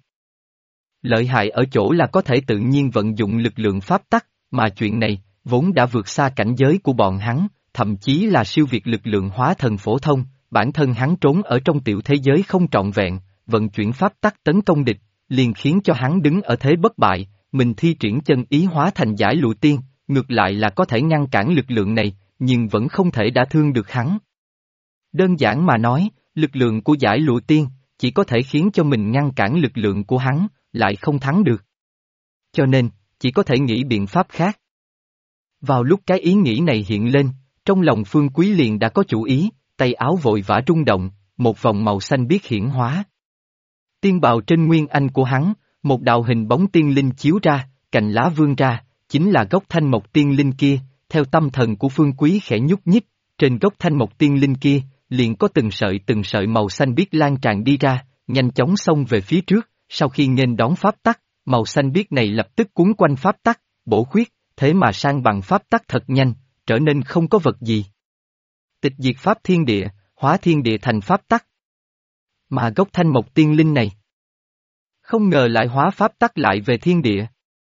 Lợi hại ở chỗ là có thể tự nhiên vận dụng lực lượng pháp tắc, mà chuyện này, vốn đã vượt xa cảnh giới của bọn hắn, thậm chí là siêu việt lực lượng hóa thần phổ thông, bản thân hắn trốn ở trong tiểu thế giới không trọn vẹn, vận chuyển pháp tắc tấn công địch, liền khiến cho hắn đứng ở thế bất bại, mình thi triển chân ý hóa thành giải lụa tiên, ngược lại là có thể ngăn cản lực lượng này, nhưng vẫn không thể đả thương được hắn. Đơn giản mà nói, lực lượng của giải lụa tiên, chỉ có thể khiến cho mình ngăn cản lực lượng của hắn, lại không thắng được. Cho nên, chỉ có thể nghĩ biện pháp khác. Vào lúc cái ý nghĩ này hiện lên, trong lòng Phương Quý liền đã có chủ ý, tay áo vội vã rung động, một vòng màu xanh biếc hiển hóa. Tiên bào trên nguyên anh của hắn, một đạo hình bóng tiên linh chiếu ra, cành lá vươn ra, chính là gốc thanh mộc tiên linh kia, theo tâm thần của Phương Quý khẽ nhúc nhích, trên gốc thanh mộc tiên linh kia, liền có từng sợi màu xanh biếc lan tràn đi ra, nhanh chóng xông về phía trước, sau khi nghênh đón pháp tắc, màu xanh biếc này lập tức cuốn quanh pháp tắc, bổ khuyết, thế mà sang bằng pháp tắc thật nhanh, trở nên không có vật gì. Tịch diệt pháp thiên địa, hóa thiên địa thành pháp tắc. Mà gốc thanh mộc tiên linh này, không ngờ lại hóa pháp tắc lại về thiên địa.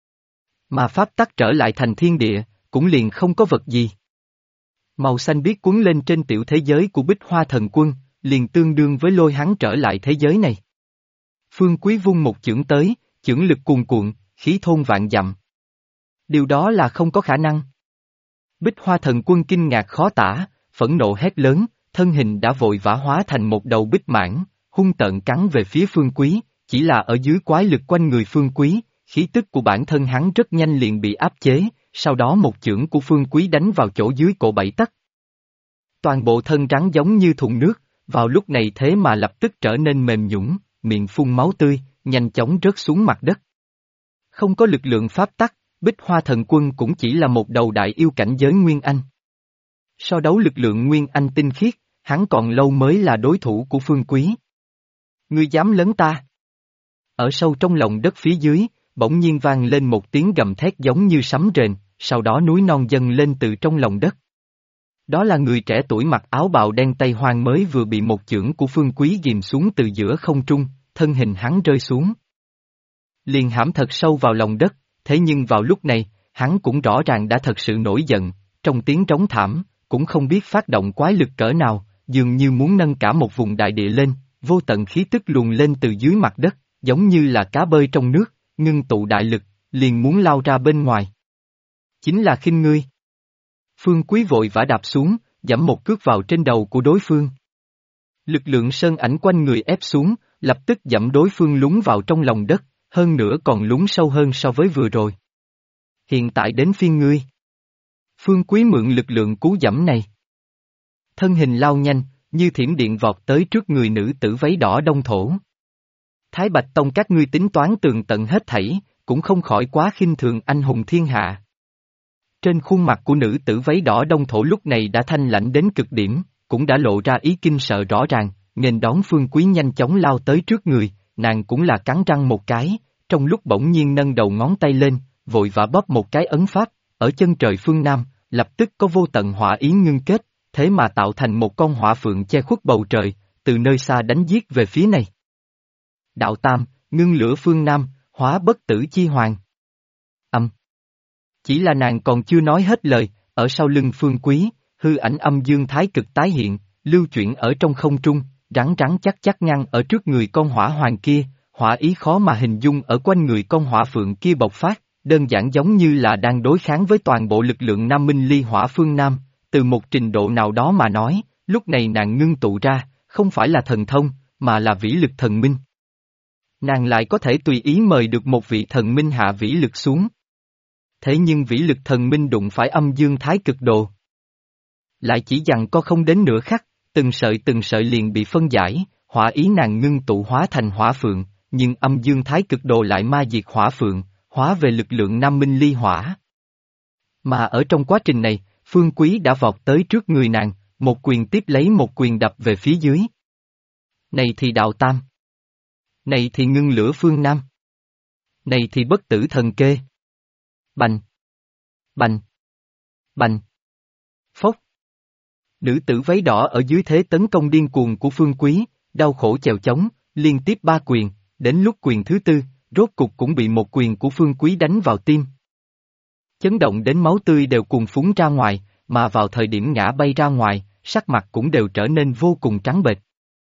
Mà pháp tắc trở lại thành thiên địa, cũng liền không có vật gì. Màu xanh biếc cuốn lên trên tiểu thế giới của Bích Hoa Thần Quân, liền tương đương với lôi hắn trở lại thế giới này. Phương Quý vung một chưởng tới, chưởng lực cuồn cuộn, khí thôn vạn dặm. Điều đó là không có khả năng. Bích Hoa Thần Quân kinh ngạc khó tả, phẫn nộ hét lớn, thân hình đã vội vã hóa thành một đầu bích mãng, hung tợn cắn về phía Phương Quý, chỉ là ở dưới quái lực quanh người Phương Quý, khí tức của bản thân hắn rất nhanh liền bị áp chế, sau đó một chưởng của Phương Quý đánh vào chỗ dưới cổ bảy tấc. Toàn bộ thân rắn giống như thùng nước, vào lúc này thế mà lập tức trở nên mềm nhũn, miệng phun máu tươi, nhanh chóng rớt xuống mặt đất. Không có lực lượng pháp tắc, Bích Hoa Thần Quân cũng chỉ là một đầu đại yêu cảnh giới Nguyên Anh. So đấu lực lượng Nguyên Anh tinh khiết, hắn còn lâu mới là đối thủ của Phương Quý. Ngươi dám lấn ta? Ở sâu trong lòng đất phía dưới, bỗng nhiên vang lên một tiếng gầm thét giống như sấm rền, sau đó núi non dâng lên từ trong lòng đất. Đó là người trẻ tuổi mặc áo bào đen Tây Hoang mới vừa bị một chưởng của Phương Quý ghìm xuống từ giữa không trung, thân hình hắn rơi xuống. Liền hãm thật sâu vào lòng đất, thế nhưng vào lúc này, hắn cũng rõ ràng đã thật sự nổi giận, trong tiếng trống thảm, cũng không biết phát động quái lực cỡ nào, dường như muốn nâng cả một vùng đại địa lên, vô tận khí tức luồn lên từ dưới mặt đất, giống như là cá bơi trong nước, ngưng tụ đại lực, liền muốn lao ra bên ngoài. Chính là khinh ngươi. Phương Quý vội vã đạp xuống, giẫm một cước vào trên đầu của đối phương. Lực lượng sơn ảnh quanh người ép xuống, lập tức dẫm đối phương lún vào trong lòng đất, hơn nữa còn lún sâu hơn so với vừa rồi. Hiện tại đến phiên ngươi. Phương Quý mượn lực lượng cú dẫm này. Thân hình lao nhanh, như thiểm điện vọt tới trước người nữ tử váy đỏ đông thổ. Thái Bạch Tông các ngươi tính toán tường tận hết thảy, cũng không khỏi quá khinh thường anh hùng thiên hạ. Trên khuôn mặt của nữ tử váy đỏ đông thổ lúc này đã thanh lãnh đến cực điểm, cũng đã lộ ra ý kinh sợ rõ ràng, nghênh đón Phương Quý nhanh chóng lao tới trước người, nàng cũng là cắn răng một cái, trong lúc bỗng nhiên nâng đầu ngón tay lên, vội vã bóp một cái ấn pháp, ở chân trời phương Nam, lập tức có vô tận hỏa ý ngưng kết, thế mà tạo thành một con hỏa phượng che khuất bầu trời, từ nơi xa đánh giết về phía này. Đạo Tam, ngưng lửa phương Nam, hóa bất tử chi hoàng. Chỉ là nàng còn chưa nói hết lời, ở sau lưng Phương Quý, hư ảnh âm dương thái cực tái hiện, lưu chuyển ở trong không trung, rắn rắn chắc chắc ngăn ở trước người con hỏa hoàng kia, hỏa ý khó mà hình dung ở quanh người con hỏa phượng kia bộc phát, đơn giản giống như là đang đối kháng với toàn bộ lực lượng Nam Minh Ly Hỏa phương Nam, từ một trình độ nào đó mà nói, lúc này nàng ngưng tụ ra, không phải là thần thông, mà là vĩ lực thần minh. Nàng lại có thể tùy ý mời được một vị thần minh hạ vĩ lực xuống. Thế nhưng vĩ lực thần minh đụng phải âm dương thái cực đồ. Lại chỉ giằng co không đến nửa khắc, từng sợi liền bị phân giải, hỏa ý nàng ngưng tụ hóa thành hỏa phượng, nhưng âm dương thái cực đồ lại ma diệt hỏa phượng, hóa về lực lượng Nam Minh Ly Hỏa. Mà ở trong quá trình này, Phương Quý đã vọt tới trước người nàng, một quyền tiếp lấy một quyền đập về phía dưới. Này thì đạo Tam. Này thì ngưng lửa phương Nam. Này thì bất tử thần kê. Bành. Bành. Bành. Phốc. Nữ tử váy đỏ ở dưới thế tấn công điên cuồng của Phương Quý, đau khổ chèo chống, liên tiếp 3 quyền, đến lúc quyền thứ 4, rốt cục cũng bị một quyền của Phương Quý đánh vào tim. Chấn động đến máu tươi đều cuồn phúng ra ngoài, mà vào thời điểm ngã bay ra ngoài, sắc mặt cũng đều trở nên vô cùng trắng bệch.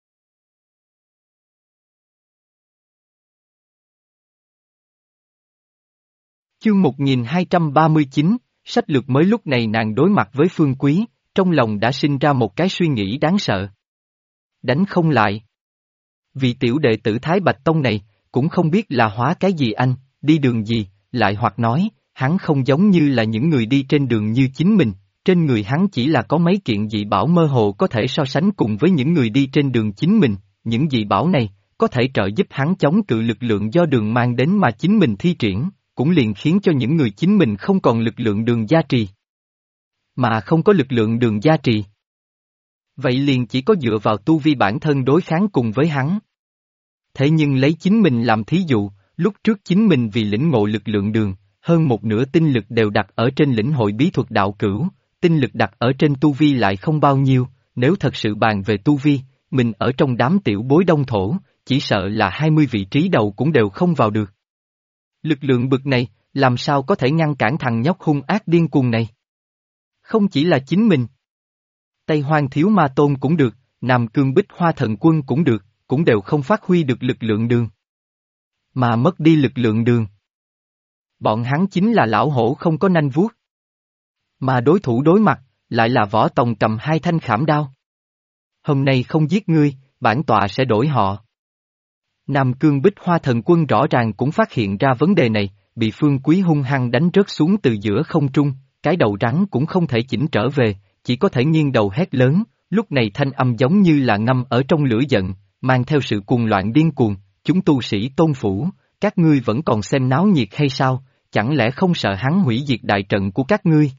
Chương 1239, sách lược mới. Lúc này nàng đối mặt với Phương Quý, trong lòng đã sinh ra một cái suy nghĩ đáng sợ. Đánh không lại. Vị tiểu đệ tử Thái Bạch Tông này, cũng không biết là hóa cái gì anh, đi đường gì, lại hoặc nói, hắn không giống như là những người đi trên đường như chính mình, trên người hắn chỉ là có mấy kiện dị bảo mơ hồ có thể so sánh cùng với những người đi trên đường chính mình, những dị bảo này, có thể trợ giúp hắn chống cự lực lượng do đường mang đến mà chính mình thi triển, cũng liền khiến cho những người chính mình không còn lực lượng đường gia trì. Mà không có lực lượng đường gia trì. Vậy liền chỉ có dựa vào tu vi bản thân đối kháng cùng với hắn. Thế nhưng lấy chính mình làm thí dụ, lúc trước chính mình vì lĩnh ngộ lực lượng đường, hơn một nửa tinh lực đều đặt ở trên lĩnh hội bí thuật đạo cửu, tinh lực đặt ở trên tu vi lại không bao nhiêu, nếu thật sự bàn về tu vi, mình ở trong đám tiểu bối đông thổ, chỉ sợ là 20 vị trí đầu cũng đều không vào được. Lực lượng bực này, làm sao có thể ngăn cản thằng nhóc hung ác điên cuồng này? Không chỉ là chính mình. Tây Hoang Thiếu Ma Tôn cũng được, Nam Cương Bích Hoa Thần Quân cũng được, cũng đều không phát huy được lực lượng đường. Mà mất đi lực lượng đường. Bọn hắn chính là lão hổ không có nanh vuốt. Mà đối thủ đối mặt, lại là Võ Tòng cầm 2 thanh khảm đao. Hôm nay không giết ngươi, bản tọa sẽ đổi họ. Nam Cương Bích Hoa Thần Quân rõ ràng cũng phát hiện ra vấn đề này, bị Phương Quý hung hăng đánh rớt xuống từ giữa không trung, cái đầu rắn cũng không thể chỉnh trở về, chỉ có thể nghiêng đầu hét lớn, lúc này thanh âm giống như là ngâm ở trong lửa giận, mang theo sự cuồng loạn điên cuồng, chúng tu sĩ Tôn phủ, các ngươi vẫn còn xem náo nhiệt hay sao, chẳng lẽ không sợ hắn hủy diệt đại trận của các ngươi?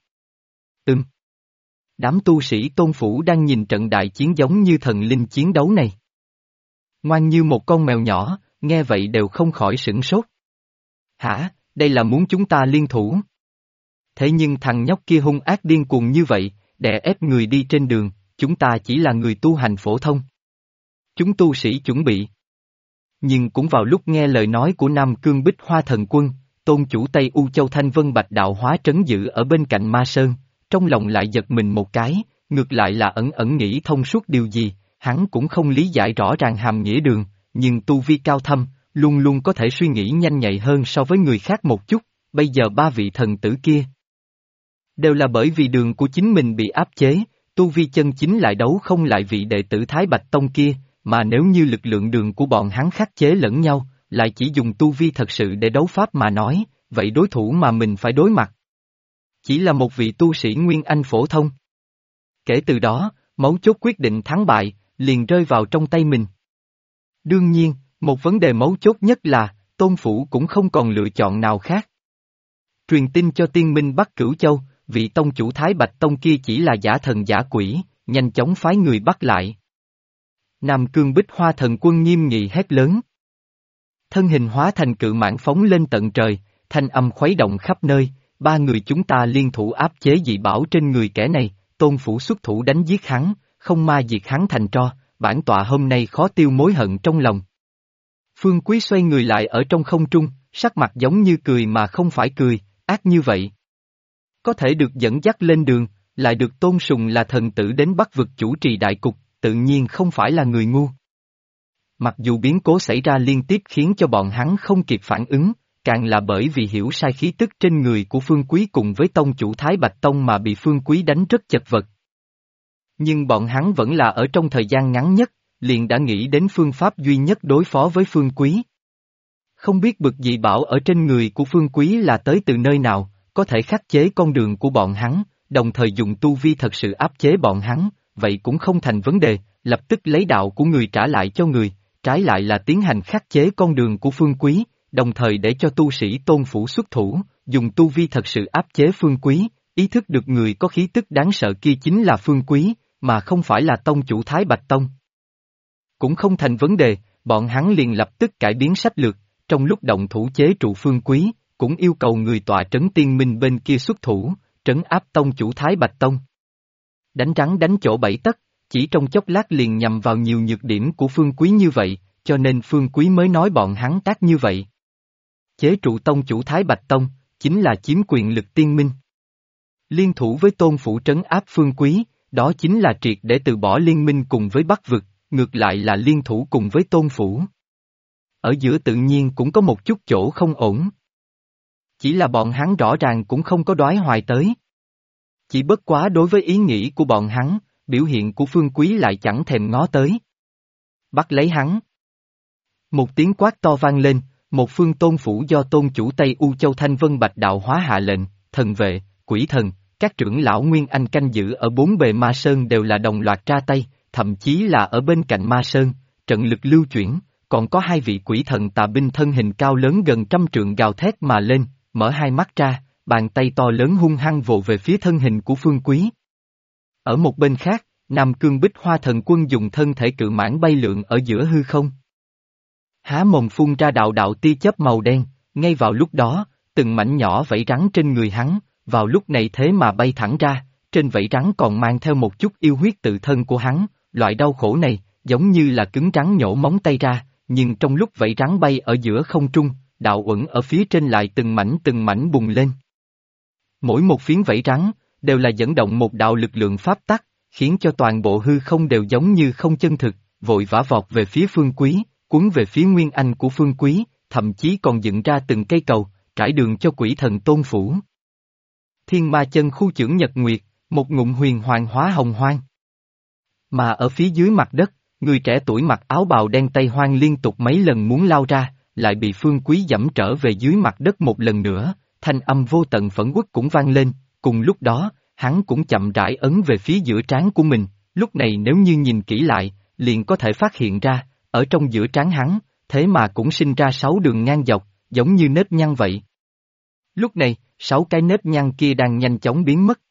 Đám tu sĩ Tôn phủ đang nhìn trận đại chiến giống như thần linh chiến đấu này. Ngoan như một con mèo nhỏ, nghe vậy đều không khỏi sửng sốt. Hả, đây là muốn chúng ta liên thủ? Thế nhưng thằng nhóc kia hung ác điên cuồng như vậy, đè ép người đi trên đường, chúng ta chỉ là người tu hành phổ thông. Chúng tu sĩ chuẩn bị. Nhưng cũng vào lúc nghe lời nói của Nam Cương Bích Hoa Thần Quân, tôn chủ Tây U Châu Thanh Vân Bạch Đạo Hóa trấn giữ ở bên cạnh Ma Sơn, trong lòng lại giật mình một cái, ngược lại là ẩn ẩn nghĩ thông suốt điều gì, hắn cũng không lý giải rõ ràng hàm nghĩa đường, nhưng tu vi cao thâm, luôn luôn có thể suy nghĩ nhanh nhạy hơn so với người khác một chút, bây giờ 3 vị thần tử kia. Đều là bởi vì đường của chính mình bị áp chế, tu vi chân chính lại đấu không lại vị đệ tử Thái Bạch Tông kia, mà nếu như lực lượng đường của bọn hắn khắc chế lẫn nhau, lại chỉ dùng tu vi thật sự để đấu pháp mà nói, vậy đối thủ mà mình phải đối mặt chỉ là một vị tu sĩ Nguyên Anh phổ thông. Kể từ đó, mấu chốt quyết định thắng bại, liền rơi vào trong tay mình. Đương nhiên, một vấn đề mấu chốt nhất là, Tôn Phủ cũng không còn lựa chọn nào khác. Truyền tin cho Tiên Minh Bắc Cửu Châu, vị tông chủ Thái Bạch Tông kia chỉ là giả thần giả quỷ, nhanh chóng phái người bắt lại. Nam Cương Bích Hoa Thần Quân nghiêm nghị hét lớn. Thân hình hóa thành cự mãng phóng lên tận trời, thanh âm khuấy động khắp nơi, ba người chúng ta liên thủ áp chế dị bảo trên người kẻ này, Tôn Phủ xuất thủ đánh giết hắn, không ma diệt hắn thành tro, bản tọa hôm nay khó tiêu mối hận trong lòng. Phương Quý xoay người lại ở trong không trung, sắc mặt giống như cười mà không phải cười, ác như vậy. Có thể được dẫn dắt lên đường, lại được tôn sùng là thần tử đến Bắc vực chủ trì đại cục, tự nhiên không phải là người ngu. Mặc dù biến cố xảy ra liên tiếp khiến cho bọn hắn không kịp phản ứng, càng là bởi vì hiểu sai khí tức trên người của Phương Quý cùng với tông chủ Thái Bạch Tông mà bị Phương Quý đánh rất chật vật. Nhưng bọn hắn vẫn là ở trong thời gian ngắn nhất, liền đã nghĩ đến phương pháp duy nhất đối phó với Phương Quý. Không biết bực dị bảo ở trên người của Phương Quý là tới từ nơi nào, có thể khắc chế con đường của bọn hắn, đồng thời dùng tu vi thật sự áp chế bọn hắn, vậy cũng không thành vấn đề, lập tức lấy đạo của người trả lại cho người, trái lại là tiến hành khắc chế con đường của Phương Quý, đồng thời để cho tu sĩ Tôn Phủ xuất thủ, dùng tu vi thật sự áp chế Phương Quý, ý thức được người có khí tức đáng sợ kia chính là Phương Quý, mà không phải là tông chủ Thái Bạch Tông. Cũng không thành vấn đề, bọn hắn liền lập tức cải biến sách lược, trong lúc động thủ chế trụ Phương Quý, cũng yêu cầu người tọa trấn Tiên Minh bên kia xuất thủ, trấn áp tông chủ Thái Bạch Tông. Đánh rắn đánh chỗ bảy tấc, chỉ trong chốc lát liền nhằm vào nhiều nhược điểm của Phương Quý như vậy, cho nên Phương Quý mới nói bọn hắn tác như vậy. Chế trụ tông chủ Thái Bạch Tông, chính là chiếm quyền lực Tiên Minh. Liên thủ với Tôn Phủ trấn áp Phương Quý, đó chính là triệt để từ bỏ liên minh cùng với Bắc vực, ngược lại là liên thủ cùng với Tôn Phủ. Ở giữa tự nhiên cũng có một chút chỗ không ổn. Chỉ là bọn hắn rõ ràng cũng không có đoái hoài tới. Chỉ bất quá đối với ý nghĩ của bọn hắn, biểu hiện của Phương Quý lại chẳng thèm ngó tới. Bắt lấy hắn. Một tiếng quát to vang lên, một phương Tôn Phủ do tôn chủ Tây U Châu Thanh Vân Bạch Đạo hóa hạ lệnh, thần vệ, quỷ thần, các trưởng lão Nguyên Anh canh giữ ở bốn bề Ma Sơn đều là đồng loạt ra tay, thậm chí là ở bên cạnh Ma Sơn, trận lực lưu chuyển, còn có hai vị quỷ thần tà binh thân hình cao lớn gần 100 trượng gào thét mà lên, mở hai mắt ra, bàn tay to lớn hung hăng vồ về phía thân hình của Phương Quý. Ở một bên khác, Nam Cương Bích Hoa Thần Quân dùng thân thể cự mãng bay lượn ở giữa hư không. Há mồm phun ra đạo đạo tia chớp màu đen, ngay vào lúc đó, từng mảnh nhỏ vảy rắn trên người hắn, vào lúc này thế mà bay thẳng ra, trên vảy rắn còn mang theo một chút yêu huyết tự thân của hắn, loại đau khổ này, giống như là cứng rắn nhổ móng tay ra, nhưng trong lúc vảy rắn bay ở giữa không trung, đạo uẩn ở phía trên lại từng mảnh bùng lên. Mỗi một phiến vảy rắn, đều là dẫn động một đạo lực lượng pháp tắc, khiến cho toàn bộ hư không đều giống như không chân thực, vội vã vọt về phía Phương Quý, cuốn về phía Nguyên Anh của Phương Quý, thậm chí còn dựng ra từng cây cầu, trải đường cho quỷ thần Tôn Phủ. Thiên Ma Chân khu chưởng nhật nguyệt, một ngụm huyền hoàng hóa hồng hoang. Mà ở phía dưới mặt đất, người trẻ tuổi mặc áo bào đen Tây Hoang liên tục mấy lần muốn lao ra, lại bị Phương Quý giẫm trở về dưới mặt đất một lần nữa, thanh âm vô tận phẫn uất cũng vang lên, cùng lúc đó, hắn cũng chậm rãi ấn về phía giữa trán của mình, lúc này nếu như nhìn kỹ lại, liền có thể phát hiện ra, ở trong giữa trán hắn, thế mà cũng sinh ra 6 đường ngang dọc, giống như nếp nhăn vậy. Lúc này, 6 cái nếp nhăn kia đang nhanh chóng biến mất.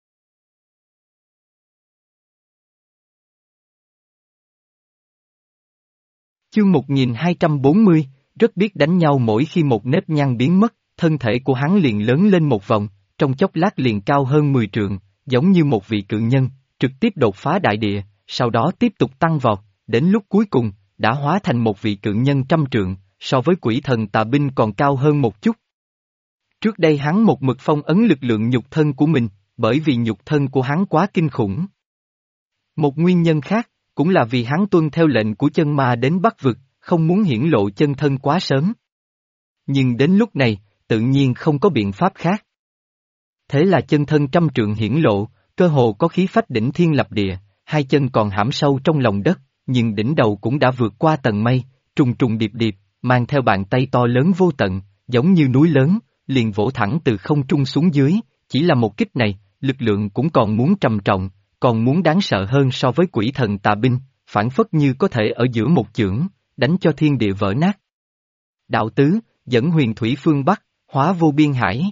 Chương 1240, rất biết đánh nhau mỗi khi một nếp nhăn biến mất, thân thể của hắn liền lớn lên một vòng, trong chốc lát liền cao hơn 10 trượng, giống như một vị cự nhân, trực tiếp đột phá đại địa, sau đó tiếp tục tăng vọt, đến lúc cuối cùng, đã hóa thành một vị cự nhân 100 trượng, so với quỷ thần tà binh còn cao hơn một chút. Trước đây hắn một mực phong ấn lực lượng nhục thân của mình, bởi vì nhục thân của hắn quá kinh khủng. Một nguyên nhân khác, cũng là vì hắn tuân theo lệnh của chân ma đến Bắc vực, không muốn hiển lộ chân thân quá sớm. Nhưng đến lúc này, tự nhiên không có biện pháp khác. Thế là chân thân 100 trượng hiển lộ, cơ hồ có khí phách đỉnh thiên lập địa, hai chân còn hãm sâu trong lòng đất, nhưng đỉnh đầu cũng đã vượt qua tầng mây, trùng trùng điệp điệp, mang theo bàn tay to lớn vô tận, giống như núi lớn, liền vỗ thẳng từ không trung xuống dưới, chỉ là một kích này, lực lượng cũng còn muốn trầm trọng, còn muốn đáng sợ hơn so với quỷ thần tà binh, phản phất như có thể ở giữa một chưởng, đánh cho thiên địa vỡ nát. Đạo tứ, dẫn huyền thủy phương Bắc, hóa vô biên hải.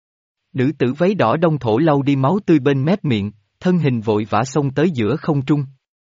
Nữ tử váy đỏ đông thổ lau đi máu tươi bên mép miệng, thân hình vội vã xông tới giữa không trung.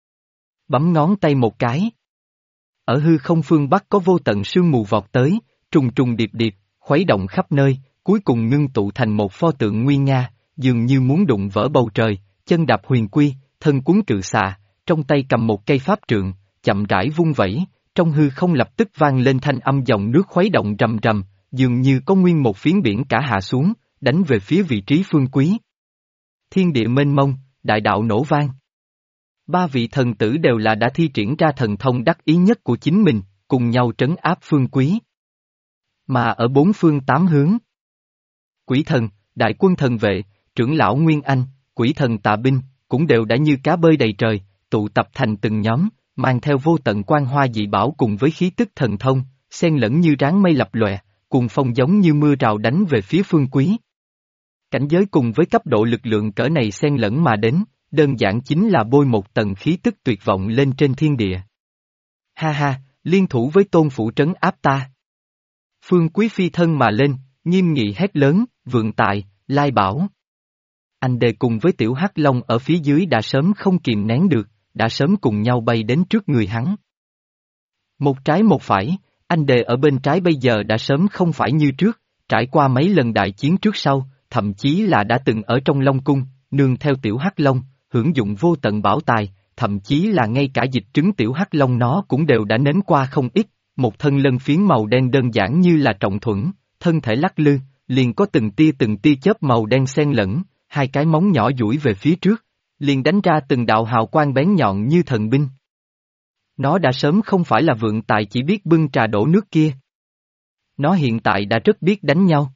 Bấm ngón tay một cái. Ở hư không phương Bắc có vô tận sương mù vọt tới, trùng trùng điệp điệp, khuấy động khắp nơi, cuối cùng ngưng tụ thành một pho tượng nguy nga, dường như muốn đụng vỡ bầu trời, chân đạp huyền quy, thân cuốn cự xà, trong tay cầm một cây pháp trượng, chậm rãi vung vẩy, trong hư không lập tức vang lên thanh âm dòng nước khuấy động rầm rầm, dường như có nguyên một phiến biển cả hạ xuống, đánh về phía vị trí Phương Quý. Thiên địa mênh mông, đại đạo nổ vang. Ba vị thần tử đều là đã thi triển ra thần thông đắc ý nhất của chính mình, cùng nhau trấn áp Phương Quý. Mà ở bốn phương tám hướng, quỷ thần, đại quân thần vệ, trưởng lão Nguyên Anh, quỷ thần tà binh, cũng đều đã như cá bơi đầy trời, tụ tập thành từng nhóm, mang theo vô tận quang hoa dị bảo cùng với khí tức thần thông, xen lẫn như ráng mây lập lòe, cuồng phong giống như mưa rào đánh về phía Phương Quý. Cảnh giới cùng với cấp độ lực lượng cỡ này xen lẫn mà đến, đơn giản chính là bôi một tầng khí tức tuyệt vọng lên trên thiên địa. Ha ha, liên thủ với tôn phủ trấn áp ta. Phương Quý phi thân mà lên, nghiêm nghị hét lớn, vượng tài, lai bảo. Anh đề cùng với tiểu hắc long ở phía dưới đã sớm không kìm nén được, đã sớm cùng nhau bay đến trước người hắn. Một trái một phải, anh đề ở bên trái bây giờ đã sớm không phải như trước, trải qua mấy lần đại chiến trước sau, thậm chí là đã từng ở trong Long Cung, nương theo tiểu hắc long, hưởng dụng vô tận bảo tài, thậm chí là ngay cả dịch trứng tiểu hắc long nó cũng đều đã nếm qua không ít, một thân lân phiến màu đen đơn giản như là trọng thuẫn, thân thể lắc lư, liền có từng tia chớp màu đen xen lẫn, hai cái móng nhỏ duỗi về phía trước, liền đánh ra từng đạo hào quang bén nhọn như thần binh. Nó đã sớm không phải là vượng tài chỉ biết bưng trà đổ nước kia. Nó hiện tại đã rất biết đánh nhau.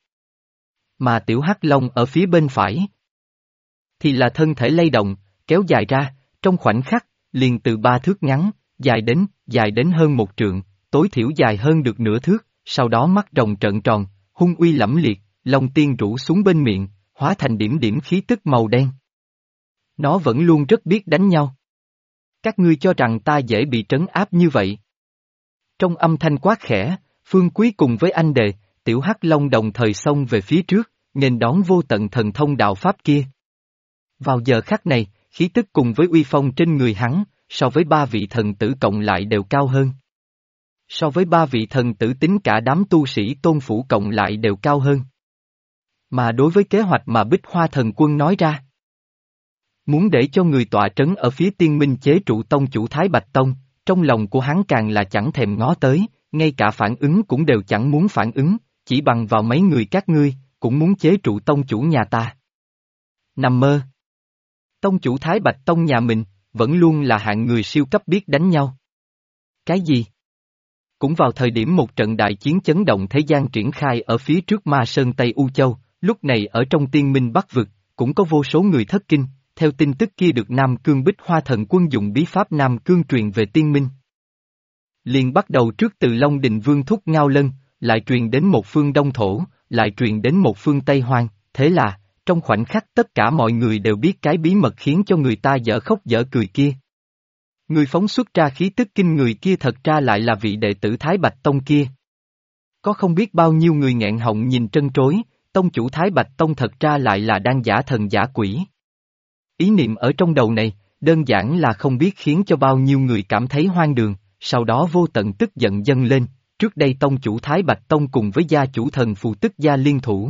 Mà tiểu hắc long ở phía bên phải thì là thân thể lay động, kéo dài ra, trong khoảnh khắc, liền từ 3 thước ngắn, dài đến hơn 1 trượng, tối thiểu dài hơn được nửa thước, sau đó mắt rồng trợn tròn, hung uy lẫm liệt, long tiên rủ xuống bên miệng, hóa thành điểm điểm khí tức màu đen. Nó vẫn luôn rất biết đánh nhau. Các ngươi cho rằng ta dễ bị trấn áp như vậy. Trong âm thanh quát khẽ, Phương Quý cùng với anh đề, tiểu hắc long đồng thời xông về phía trước, nên đón vô tận thần thông đạo pháp kia. Vào giờ khắc này, khí tức cùng với uy phong trên người hắn, so với 3 vị thần tử cộng lại đều cao hơn. So với 3 vị thần tử tính cả đám tu sĩ tôn phủ cộng lại đều cao hơn. Mà đối với kế hoạch mà Bích Hoa Thần Quân nói ra, muốn để cho người tọa trấn ở phía tiên minh chế trụ tông chủ Thái Bạch Tông, trong lòng của hắn càng là chẳng thèm ngó tới, ngay cả phản ứng cũng đều chẳng muốn phản ứng, chỉ bằng vào mấy người các ngươi, cũng muốn chế trụ tông chủ nhà ta. Nằm mơ. Tông chủ Thái Bạch Tông nhà mình, vẫn luôn là hạng người siêu cấp biết đánh nhau. Cái gì? Cũng vào thời điểm một trận đại chiến chấn động thế gian triển khai ở phía trước Ma Sơn Tây U Châu, lúc này ở trong tiên minh Bắc Vực, cũng có vô số người thất kinh, theo tin tức kia được Nam Cương Bích Hoa Thần Quân dùng bí pháp Nam Cương truyền về tiên minh. Liền bắt đầu trước từ Long Đình Vương Thúc Ngao Lân, lại truyền đến một phương Đông Thổ, lại truyền đến một phương Tây Hoang, thế là, trong khoảnh khắc tất cả mọi người đều biết cái bí mật khiến cho người ta dở khóc dở cười kia. Người phóng xuất ra khí tức kinh người kia thật ra lại là vị đệ tử Thái Bạch Tông kia. Có không biết bao nhiêu người nghẹn họng nhìn trân trối, tông chủ Thái Bạch Tông thật ra lại là đang giả thần giả quỷ. Ý niệm ở trong đầu này, đơn giản là không biết khiến cho bao nhiêu người cảm thấy hoang đường, sau đó vô tận tức giận dâng lên, trước đây tông chủ Thái Bạch Tông cùng với gia chủ thần phù tức gia liên thủ.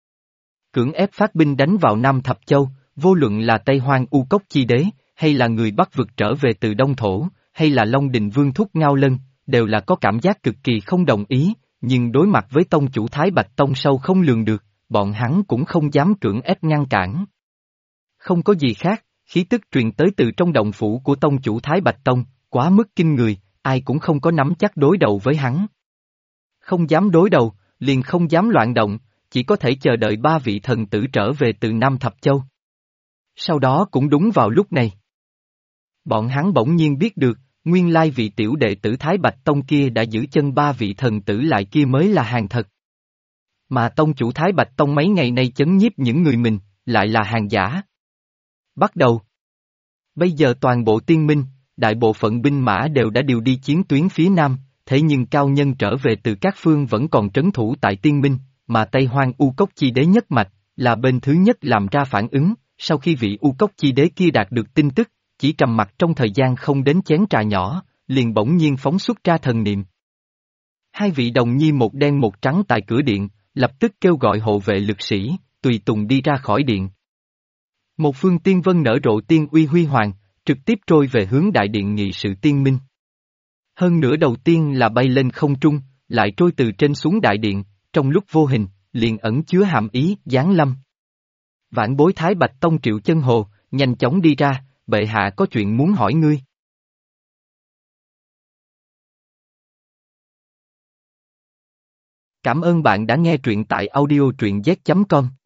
Cưỡng ép phát binh đánh vào Nam Thập Châu, vô luận là Tây Hoang U Cốc Chi Đế, hay là người Bắc vực trở về từ Đông Thổ, hay là Long Đình Vương Thúc Ngao Lân, đều là có cảm giác cực kỳ không đồng ý, nhưng đối mặt với tông chủ Thái Bạch Tông sâu không lường được, bọn hắn cũng không dám cưỡng ép ngăn cản. Không có gì khác, khí tức truyền tới từ trong động phủ của tông chủ Thái Bạch Tông, quá mức kinh người, ai cũng không có nắm chắc đối đầu với hắn. Không dám đối đầu, liền không dám loạn động, chỉ có thể chờ đợi 3 vị thần tử trở về từ Nam Thập Châu. Sau đó cũng đúng vào lúc này, bọn hắn bỗng nhiên biết được, nguyên lai vị tiểu đệ tử Thái Bạch Tông kia đã giữ chân ba vị thần tử lại kia mới là hàng thật. Mà tông chủ Thái Bạch Tông mấy ngày nay chấn nhiếp những người mình, lại là hàng giả. Bắt đầu. Bây giờ toàn bộ tiên minh, đại bộ phận binh mã đều đã điều đi chiến tuyến phía nam, thế nhưng cao nhân trở về từ các phương vẫn còn trấn thủ tại tiên minh, mà Tây Hoang U Cốc Chi Đế nhất mạch, là bên thứ nhất làm ra phản ứng, sau khi vị U Cốc Chi Đế kia đạt được tin tức, chỉ trầm mặc trong thời gian không đến chén trà nhỏ, liền bỗng nhiên phóng xuất ra thần niệm. Hai vị đồng nhi một đen một trắng tại cửa điện, lập tức kêu gọi hộ vệ lực sĩ, tùy tùng đi ra khỏi điện. Một phương tiên vân nở rộ tiên uy huy hoàng, trực tiếp trôi về hướng đại điện nghị sự tiên minh. Hơn nữa đầu tiên là bay lên không trung, lại trôi từ trên xuống đại điện, trong lúc vô hình, liền ẩn chứa hàm ý, giáng lâm. Vãn bối Thái Bạch Tông Triệu Chân Hồ, nhanh chóng đi ra, bệ hạ có chuyện muốn hỏi ngươi. Cảm ơn bạn đã nghe truyện tại audio truyện z.com.